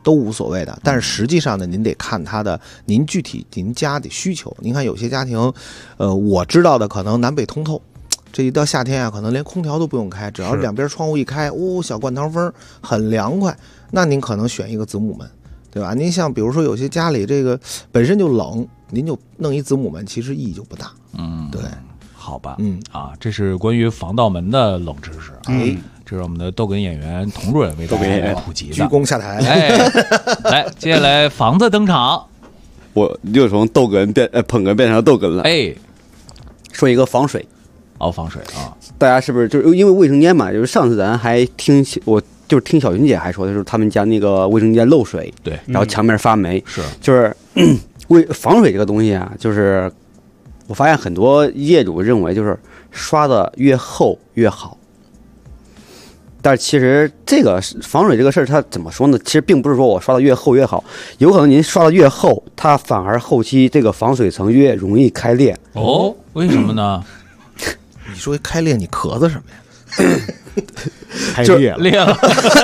都无所谓的。但是实际上呢，您得看您具体您家的需求。您看有些家庭，我知道的可能南北通透，这一到夏天啊，可能连空调都不用开，只要两边窗户一开，小灌堂风，很凉快。那您可能选一个子母门，对吧？您像比如说有些家里这个本身就冷，您就弄一子母门，其实意义就不大。对。 好吧，这是关于防盗门的冷知识。这是我们的逗哏演员童主任为大家普及的。 鞠躬下台。 来，接下来房子登场。 我又从逗哏捧哏变成逗哏了。说一个防水。 防水啊！ 大家是不是就是因为卫生间嘛？就是上次咱还听小云姐还说的是他们家那个卫生间漏水， 对， 然后墙面发霉，就是防水这个东西啊，就是我发现很多业主认为就是刷的越厚越好，但是其实这个防水这个事儿，它怎么说呢？其实并不是说我刷的越厚越好，有可能您刷的越厚，它反而后期这个防水层越容易开裂。 为什么呢？ 你说开裂，你咳嗽什么呀？ 开裂了。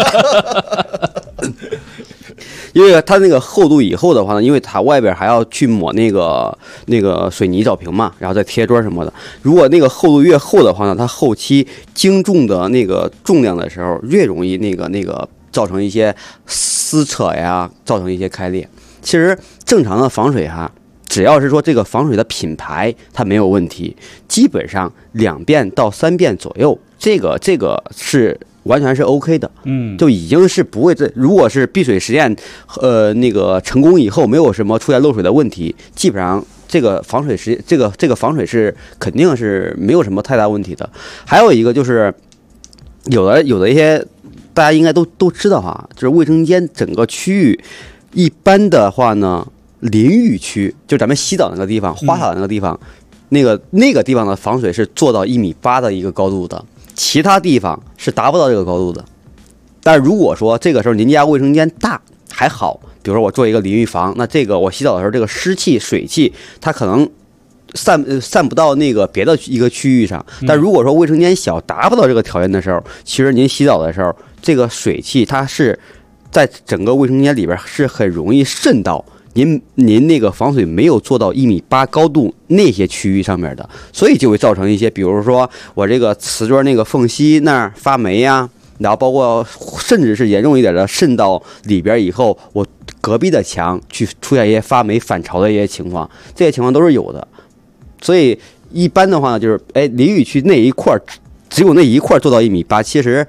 因为它那个厚度以后的话呢，因为它外边还要去抹那个水泥藻平嘛，然后再贴砖什么的。如果那个厚度越厚的话呢，它后期经重的那个重量的时候，越容易那个造成一些撕扯呀，造成一些开裂。其实正常的防水哈，只要是说这个防水的品牌它没有问题，基本上2遍到3遍左右，这个是完全是 OK 的，就已经是不会如果是避水实验，那个成功以后没有什么出现漏水的问题，基本上这个防水这个防水是肯定是没有什么太大问题的。还有一个就是有的一些大家应该都知道哈，就是卫生间整个区域一般的话呢，淋浴区就咱们洗澡那个地方、花洒那个地方，那个地方的防水是做到1.8米的一个高度的。其他地方是达不到这个高度的，但是如果说这个时候您家卫生间大还好，比如说我做一个淋浴房，那这个我洗澡的时候，这个湿气、水气它可能散不到那个别的一个区域上。但如果说卫生间小，达不到这个条件的时候，其实您洗澡的时候，这个水气它是在整个卫生间里边是很容易渗到您那个防水没有做到1.8米高度那些区域上面的，所以就会造成一些，比如说我这个瓷砖那个缝隙那儿发霉呀，然后包括甚至是严重一点的渗到里边以后，我隔壁的墙去出现一些发霉反潮的一些情况，这些情况都是有的。所以一般的话呢，就是淋浴区那一块只有那一块做到1.8米，其实，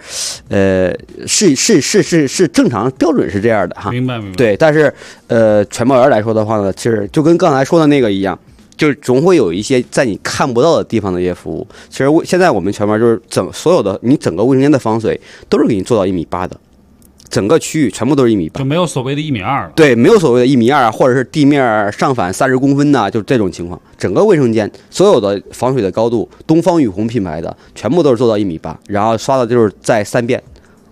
是正常标准是这样的哈。 明白。 对，但是全包员来说的话呢，其实就跟刚才说的那个一样，就是总会有一些在你看不到的地方的一些服务。其实现在我们全包就是所有的你整个卫生间的防水都是给你做到1.8米的。整个区域全部都是1.8米， 就没有所谓的1.2米了。 对，没有所谓的1.2米啊，或者是地面上反30公分呐，就这种情况。整个卫生间所有的防水的高度，东方雨虹品牌的全部都是做到1.8米，然后刷的就是在3遍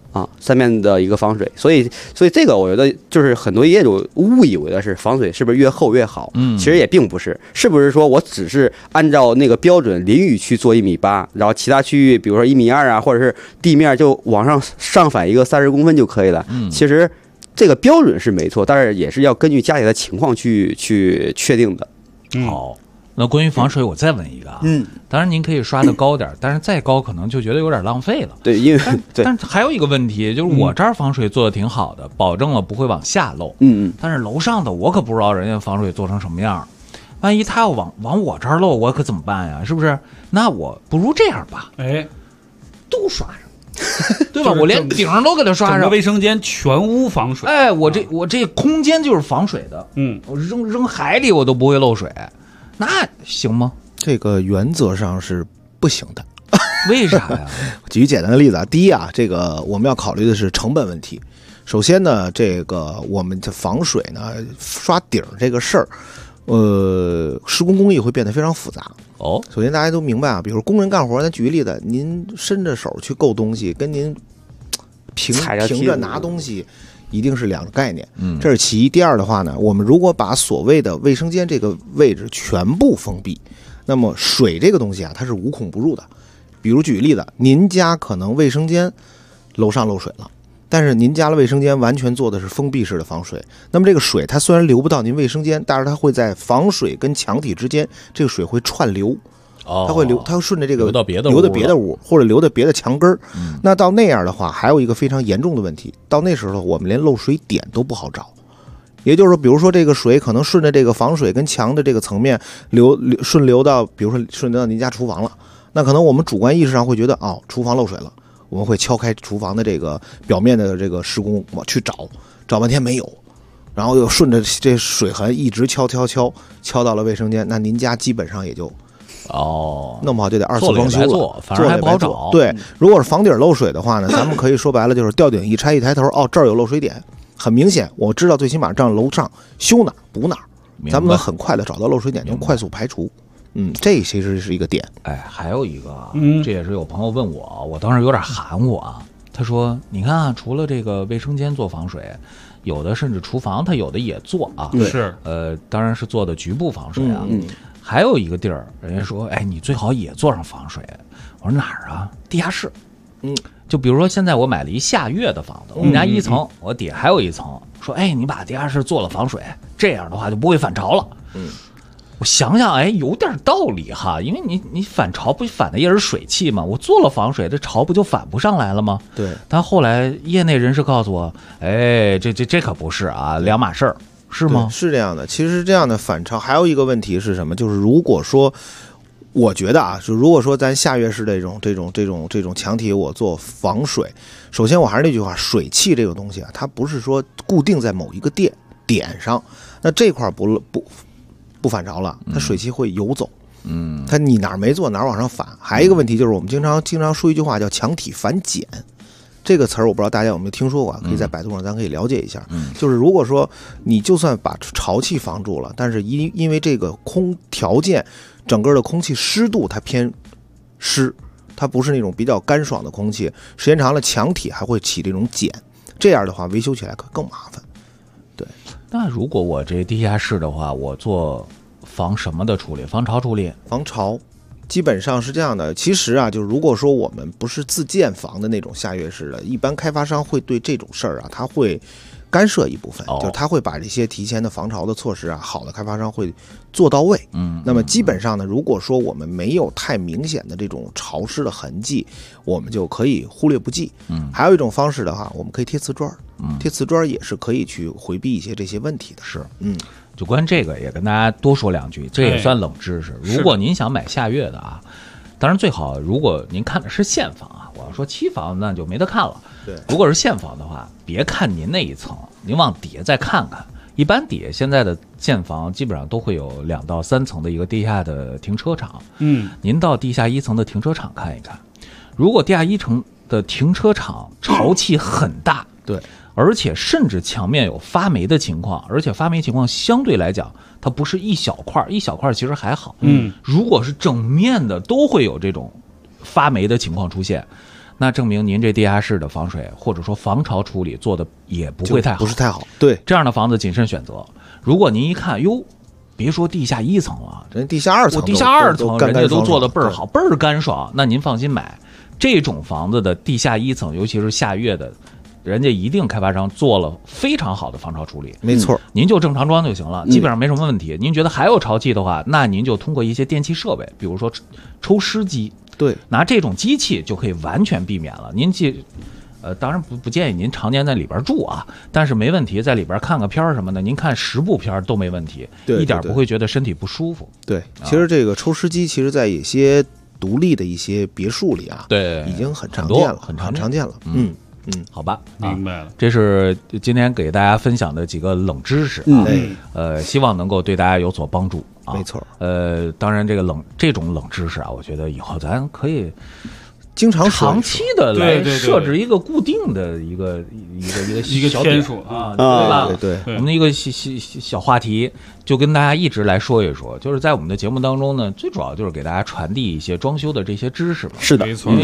，3遍的一个防水。所以这个我觉得就是很多业主误以为的是防水是不是越厚越好？其实也并不是，是不是说我只是按照那个标准淋浴区做1.8米，然后其他区域比如说1.2米啊，或者是地面就往上反一个30公分就可以了？其实这个标准是没错，但是也是要根据家里的情况去确定的。 好。那关于防水，我再问一个啊，当然您可以刷的高点，但是再高可能就觉得有点浪费了。 对，因为但是还有一个问题，就是我这儿防水做的挺好的，保证了不会往下漏。但是楼上的我可不知道人家防水做成什么样，万一他要往我这儿漏，我可怎么办呀？是不是？那我不如这样吧，都刷上。对吧？我连顶上都给它刷上， 整个卫生间全屋防水。 我这空间就是防水的。我扔海里我都不会漏水。那行吗？ 这个原则上是不行的。 为啥呀？ 举简单的例子啊，第一啊，这个我们要考虑的是成本问题。首先呢，这个我们的防水呢，刷顶这个事儿，施工工艺会变得非常复杂。首先大家都明白啊，比如工人干活，咱举个例子，您伸着手去够东西，跟您平着拿东西一定是两个概念，这是其一。第二的话呢，我们如果把所谓的卫生间这个位置全部封闭，那么水这个东西啊，它是无孔不入的。比如举个例子，您家可能卫生间楼上漏水了， 但是您家的卫生间完全做的是封闭式的防水，那么这个水它虽然流不到您卫生间，但是它会在防水跟墙体之间，这个水会串流。它会流，它会顺着这个流到别的屋，或者流到别的墙根儿。那到那样的话，还有一个非常严重的问题，到那时候我们连漏水点都不好找。也就是说，比如说这个水可能顺着这个防水跟墙的这个层面顺流到，比如说顺流到您家厨房了，那可能我们主观意识上会觉得厨房漏水了，我们会敲开厨房的这个表面的这个施工去找半天没有，然后又顺着这水痕一直敲到了卫生间，那您家基本上也就。弄不好就得2次装修了， 反而还不好找。 对，如果是房顶漏水的话呢，咱们可以说白了就是吊顶一拆一抬头，这儿有漏水点，很明显，我知道最起码这样楼上修哪儿补哪儿，咱们能很快的找到漏水点，能快速排除。这其实是一个点。 还有一个，这也是有朋友问我当时有点含糊啊。他说：“你看啊，除了这个卫生间做防水，有的甚至厨房它有的也做啊。 是， 当然是做的局部防水啊。还有一个地儿，人家说，你最好也做上防水。我说哪儿啊？地下室。就比如说现在我买了一下跃的房子，我们家1层，我底下还有1层。说，你把地下室做了防水，这样的话就不会反潮了。我想想，有点道理哈，因为你反潮不反的也是水汽嘛，我做了防水，这潮不就反不上来了吗？ 对。 但后来业内人士告诉我，这可不是啊，两码事儿。是吗？ 是这样的。其实这样的反潮还有一个问题是什么？就是如果说，我觉得就如果说咱下跃式的这种墙体我做防水，首先我还是那句话，水汽这个东西啊，它不是说固定在某一个点上，那这块不反潮了，它水汽会游走。它你哪儿没做哪儿往上反。还有一个问题就是我们经常说一句话叫墙体反碱。这个词儿我不知道大家有没有听说过，可以在百度上咱可以了解一下。就是如果说你就算把潮气防住了，但是因为这个空条件，整个的空气湿度它偏湿，它不是那种比较干爽的空气，时间长了墙体还会起这种碱，这样的话维修起来可更麻烦。对。 那如果我这地下室的话，我做防什么的处理？防潮处理？ 防潮。基本上是这样的，其实啊，就是如果说我们不是自建房的那种下跃式的，一般开发商会对这种事儿啊，他会干涉一部分，就是他会把这些提前的防潮的措施啊，好的开发商会做到位。那么基本上呢，如果说我们没有太明显的这种潮湿的痕迹，我们就可以忽略不计。还有一种方式的话，我们可以贴瓷砖，贴瓷砖也是可以去回避一些这些问题的。 是，就关于这个也跟大家多说两句，这也算冷知识。如果您想买下跃的啊，当然最好如果您看的是现房啊，我要说期房那就没得看了。 对， 如果是现房的话，别看您那一层，您往底下再看看。一般底下现在的建房基本上都会有2到3层的一个地下的停车场。您到地下1层的停车场看一看，如果地下1层的停车场潮气很大， 对。 而且甚至墙面有发霉的情况，而且发霉情况相对来讲，它不是一小块其实还好。如果是整面的都会有这种发霉的情况出现，那证明您这地下室的防水或者说防潮处理做的也不会太好， 不是太好。对， 这样的房子谨慎选择。如果您一看，哟，别说地下1层了， 人地下2层， 我地下2层人家都做的倍儿好，倍儿干爽，那您放心买这种房子的地下1层，尤其是下跃的。人家一定开发商做了非常好的防潮处理， 没错， 您就正常装就行了，基本上没什么问题。您觉得还有潮气的话，那您就通过一些电气设备，比如说抽湿机， 对， 拿这种机器就可以完全避免了。您当然不建议您常年在里边住啊，但是没问题，在里边看个片儿什么的，您看10部片都没问题， 对， 一点不会觉得身体不舒服。 对，其实这个抽湿机，其实在一些独立的一些别墅里啊， 对， 已经很常见了， 很常见了。 好吧， 明白了。 这是今天给大家分享的几个冷知识啊，希望能够对大家有所帮助啊。 没错， 当然这种冷知识啊，我觉得以后咱可以经常长期的来设置一个固定的一个小天数啊， 对吧？ 对， 我们的一个小话题，就跟大家一直来说一说，就是在我们的节目当中呢，最主要就是给大家传递一些装修的这些知识嘛。 是的， 因为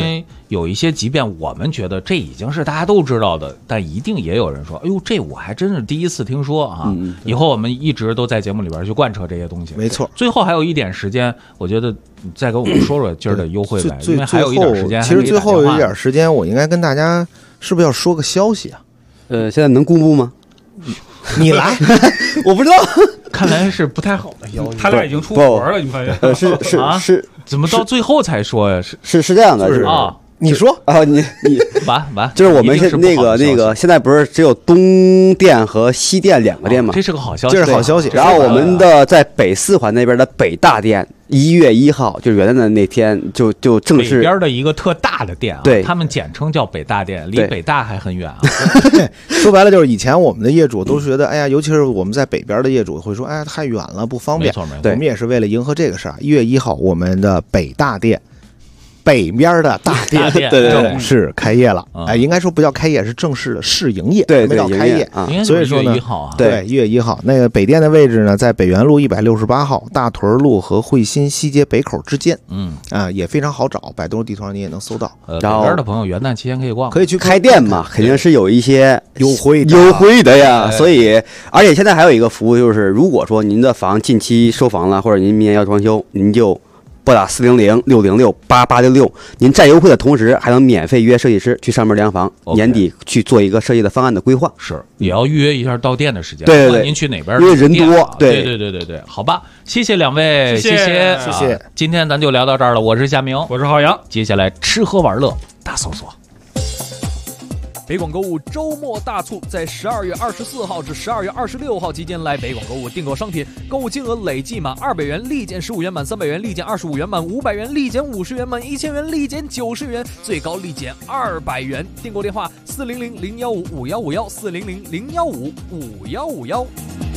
有一些即便我们觉得这已经是大家都知道的，但一定也有人说，哎呦，这我还真是第一次听说啊。以后我们一直都在节目里边去贯彻这些东西。 没错。 最后还有一点时间，我觉得再给我们说说今儿的优惠来，因为还有一点时间。 其实最后有一点时间，我应该跟大家是不是要说个消息啊？ 现在能公布吗？ 你来， 我不知道。 看来是不太好的消息。 他俩已经出活了，你发现？ 是， 怎么到最后才说呀？ 是这样的， 就是啊。 你说啊，你完， 就是我们那个现在不是只有东店和西店2个店吗？ 这是个好消息， 这是好消息。 然后我们的在北4环那边的北大店，1月1号就是元旦的那天就正式北边的一个特大的店啊， 对， 他们简称叫北大店，离北大还很远啊。 说白了就是以前我们的业主都觉得，哎呀，尤其是我们在北边的业主会说，哎呀，太远了不方便。 没错。 我们也是为了迎合这个事儿，1月1号我们的北大店。北边的大店正式开业了，应该说不叫开业，是正式的试营业， 对， 没到开业啊。 所以说呢， 对 ，1月1号，那个北店的位置呢，在北园路168号大屯路和汇鑫西街北口之间，也非常好找，百度地图上你也能搜到。 然后北边的朋友元旦期间可以逛， 可以去开店嘛，肯定是有一些优惠的呀。所以，而且现在还有一个服务，就是如果说您的房近期收房了，或者您明年要装修，您就拨打400-606-8866，您占优惠的同时，还能免费约设计师去上门量房，年底去做一个设计的方案的规划。 是，也要预约一下到店的时间。 对， 您去哪边？ 因为人多。 对，好吧，谢谢两位，谢谢。今天咱就聊到这儿了，我是夏明， 我是浩洋， 接下来吃喝玩乐大搜索。 北广购物周末大促，在12月24号至12月26号期间来北广购物订购商品，购物金额累计满200元立减15元，满300元立减25元，满500元立减50元，满1000元立减90元，最高立减200元。订购电话400-015-5151，400-015-5151。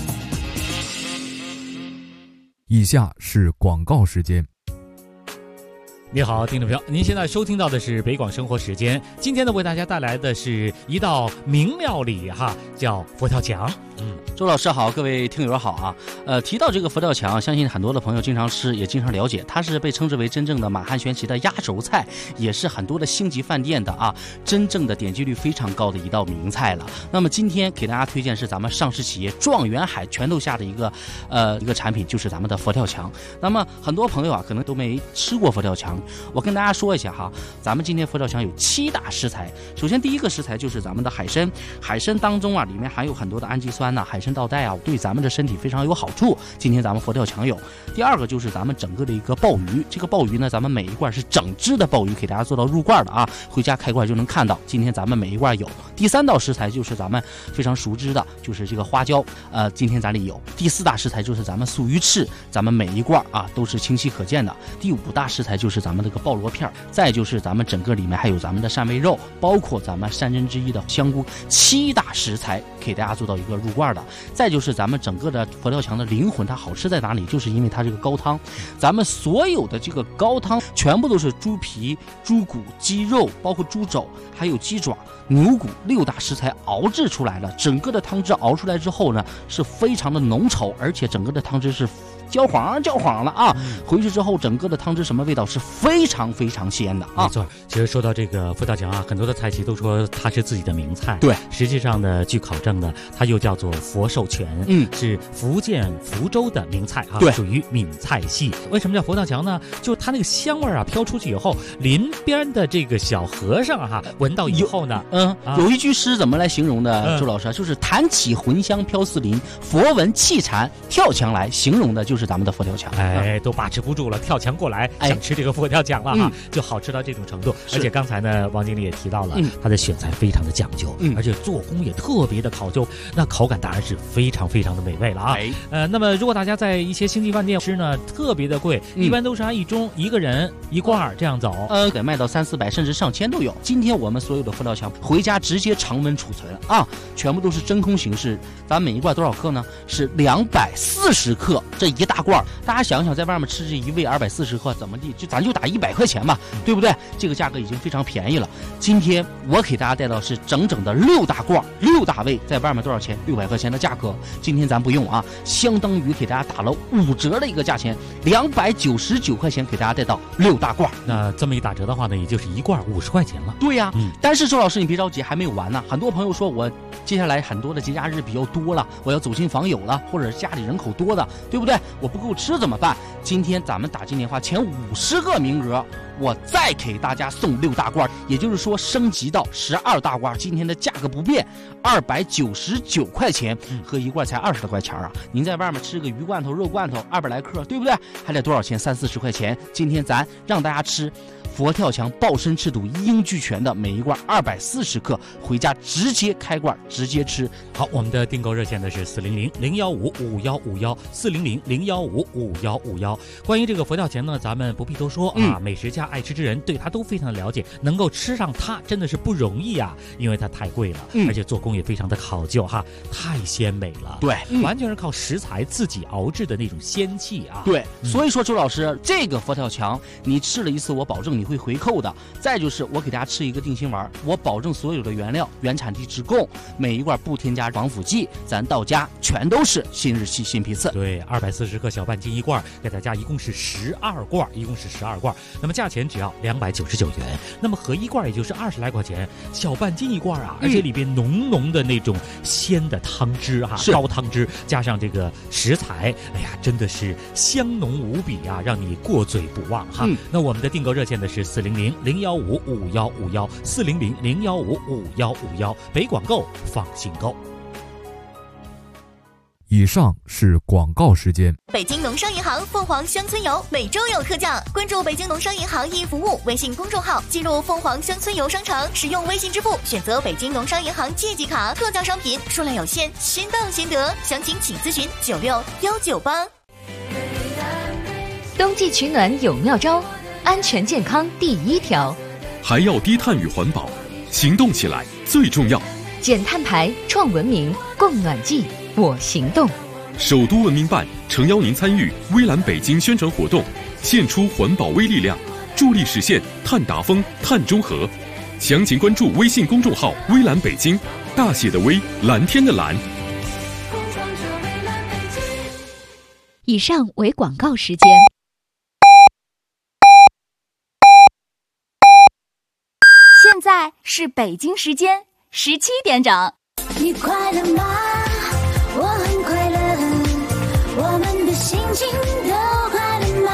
以下是广告时间。 你好，听众朋友，您现在收听到的是北广生活时间。今天呢，为大家带来的是一道名料理哈，叫佛跳墙。 周老师好，各位听友好啊。提到这个佛跳墙，相信很多的朋友经常吃，也经常了解，它是被称之为真正的满汉全席的压轴菜，也是很多的星级饭店的真正的点击率非常高的一道名菜了。那么今天给大家推荐是咱们上市企业状元海拳头下的一个产品，就是咱们的佛跳墙。那么很多朋友可能都没吃过佛跳墙，我跟大家说一下哈，咱们今天佛跳墙有7大食材。首先第一个食材就是咱们的海参，海参当中里面含有很多的氨基酸海参道带对咱们的身体非常有好处。今天咱们佛跳墙有。第二个就是咱们整个的一个鲍鱼，这个鲍鱼呢，咱们每一罐是整只的鲍鱼，给大家做到入罐的回家开罐就能看到。今天咱们每一罐有。第3道食材就是咱们非常熟知的，就是这个花椒，今天咱里有。第4大食材就是咱们素鱼翅，咱们每一罐都是清晰可见的。第5大食材就是咱们这个鲍螺片，再就是咱们整个里面还有咱们的扇贝肉，包括咱们3珍之一的香菇。7大食材给大家做到一个入罐的。再就是咱们整个的佛跳墙的灵魂，它好吃在哪里？就是因为它这个高汤，咱们所有的这个高汤全部都是猪皮、猪骨、鸡肉，包括猪肘，还有鸡爪、牛骨6大食材熬制出来了。整个的汤汁熬出来之后呢，是非常的浓稠，而且整个的汤汁是焦黄了回去之后整个的汤汁什么味道？是非常非常鲜的没错，其实说到这个佛跳墙很多的菜系都说它是自己的名菜。 对， 实际上呢，据考证呢，它又叫做佛寿全，是福建福州的名菜对， 属于闽菜系。为什么叫佛跳墙呢？就它那个香味飘出去以后，邻边的这个小和尚闻到以后呢， 有一句诗怎么来形容的？周老师就是弹起魂香飘四邻，佛闻气禅跳墙来，形容的就是咱们的佛跳墙。 都把持不住了，跳墙过来想吃这个佛跳墙了就好吃到这种程度。而且刚才呢，王经理也提到了，它的选材非常的讲究，而且做工也特别的考究，那口感当然是非常非常的美味了那么如果大家在一些星级饭店吃呢，特别的贵，一般都是按1盅1个人1罐这样走， 给卖到300-400甚至上千都有。今天我们所有的佛跳墙回家直接常温储存全部都是真空形式。咱每一罐多少克呢？是240克，这一大罐，大家想想，在外面吃这一味240克怎么地，咱就打100块钱吧，对不对？这个价格已经非常便宜了。今天我给大家带到是整整的6大罐，6大味，在外面多少钱？600块钱的价格。今天咱不用啊，相当于给大家打了5折的一个价钱，299块钱给大家带到6大罐。 那这么一打折的话呢，也就是1罐50块钱了。 对呀，但是周老师你别着急，还没有完呢。很多朋友说我接下来很多的节假日比较多了，我要走亲访友了，或者家里人口多的，对不对？我不够吃怎么办？今天咱们打进电话前50个名额，我再给大家送6大罐，也就是说升级到12大罐。今天的价格不变，299块钱，喝一罐才20多块钱啊！您在外面吃个鱼罐头、肉罐头200来克，对不对？还得多少钱？30-40块钱。今天咱让大家吃佛跳墙爆参赤肚一应俱全的每一罐240克，回家直接开罐直接吃。 好，我们的订购热线呢是400-015-5151，400-015-5151。关于这个佛跳墙呢，咱们不必多说啊，美食家爱吃之人对它都非常了解，能够吃上它真的是不容易啊，因为它太贵了，而且做工也非常的考究哈，太鲜美了。 对， 完全是靠食材自己熬制的那种仙气啊。 对，所以说周老师，这个佛跳墙你吃了一次，我保证你会回扣的。再就是我给大家吃一个定心丸，我保证所有的原料原产地直供，每一罐不添加防腐剂，咱到家全都是新日系新批次。 对，240克小半斤一罐，给大家一共是12罐，那么价钱只要299元，那么合一罐也就是20来块钱，小半斤一罐啊，而且里边浓浓的那种鲜的汤汁啊，高汤汁加上这个食材，哎呀，真的是香浓无比啊，让你过嘴不忘哈。那我们的订购热线呢是400-015-5151，400-015-5151，北广购放心购。 以上是广告时间。 北京农商银行凤凰乡村游每周有特价，关注北京农商银行易服务微信公众号，进入凤凰乡村游商城，使用微信支付，选择北京农商银行借记卡，特价商品数量有限，先到先得，详情请咨询96198。 冬季取暖有妙招，安全健康第一条， 还要低碳与环保，行动起来最重要。 减碳排，创文明，供暖季，我行动。 首都文明办诚邀您参与微蓝北京宣传活动，献出环保微力量，助力实现碳达峰、碳中和。详情关注微信公众号微蓝北京，大写的微，蓝天的蓝。 以上为广告时间。 现在是北京时间17点整。 你快乐吗？我很快乐，我们的心情都快乐吗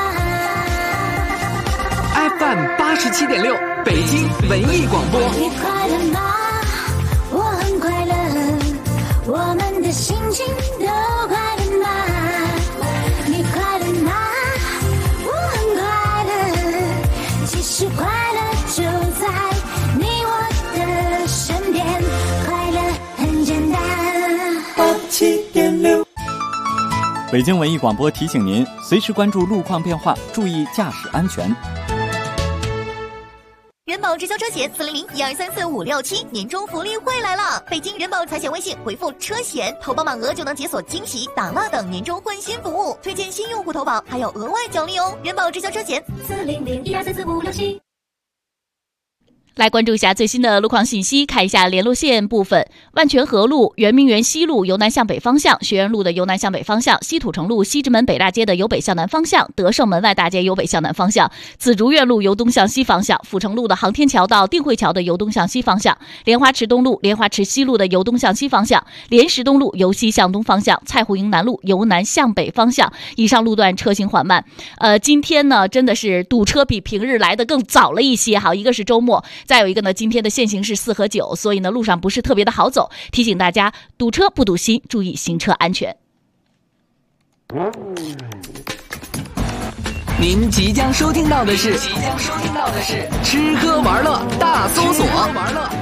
？FM 87.6，北京文艺广播。 你快乐吗？我很快乐，我们的心情都快乐吗？你快乐吗？我很快乐，其实快乐就在你我的身边，快乐很简单。87.6， 北京文艺广播提醒您，随时关注路况变化，注意驾驶安全。 人保直销车险400-1234-567年终福利会来了！北京人保财险微信回复车险，投保满额就能解锁惊喜、打蜡等年终换新服务，推荐新用户投保还有额外奖励哦！人保直销车险400-1234-567。 来关注一下最新的路况信息，看一下联络线部分。万泉河路、圆明园西路由南向北方向，学院路的由南向北方向，西土城路西直门北大街的由北向南方向，德胜门外大街由北向南方向，紫竹院路由东向西方向，阜成路的航天桥到定慧桥的由东向西方向，莲花池东路、莲花池西路的由东向西方向，莲石东路由西向东方向，蔡湖营南路由南向北方向。以上路段车行缓慢。今天呢真的是堵车比平日来的更早了一些哈，一个是周末。再有一个呢，今天的限行是4和9，所以呢路上不是特别的好走，提醒大家堵车不堵心，注意行车安全。 您即将收听到的是吃喝玩乐大搜索。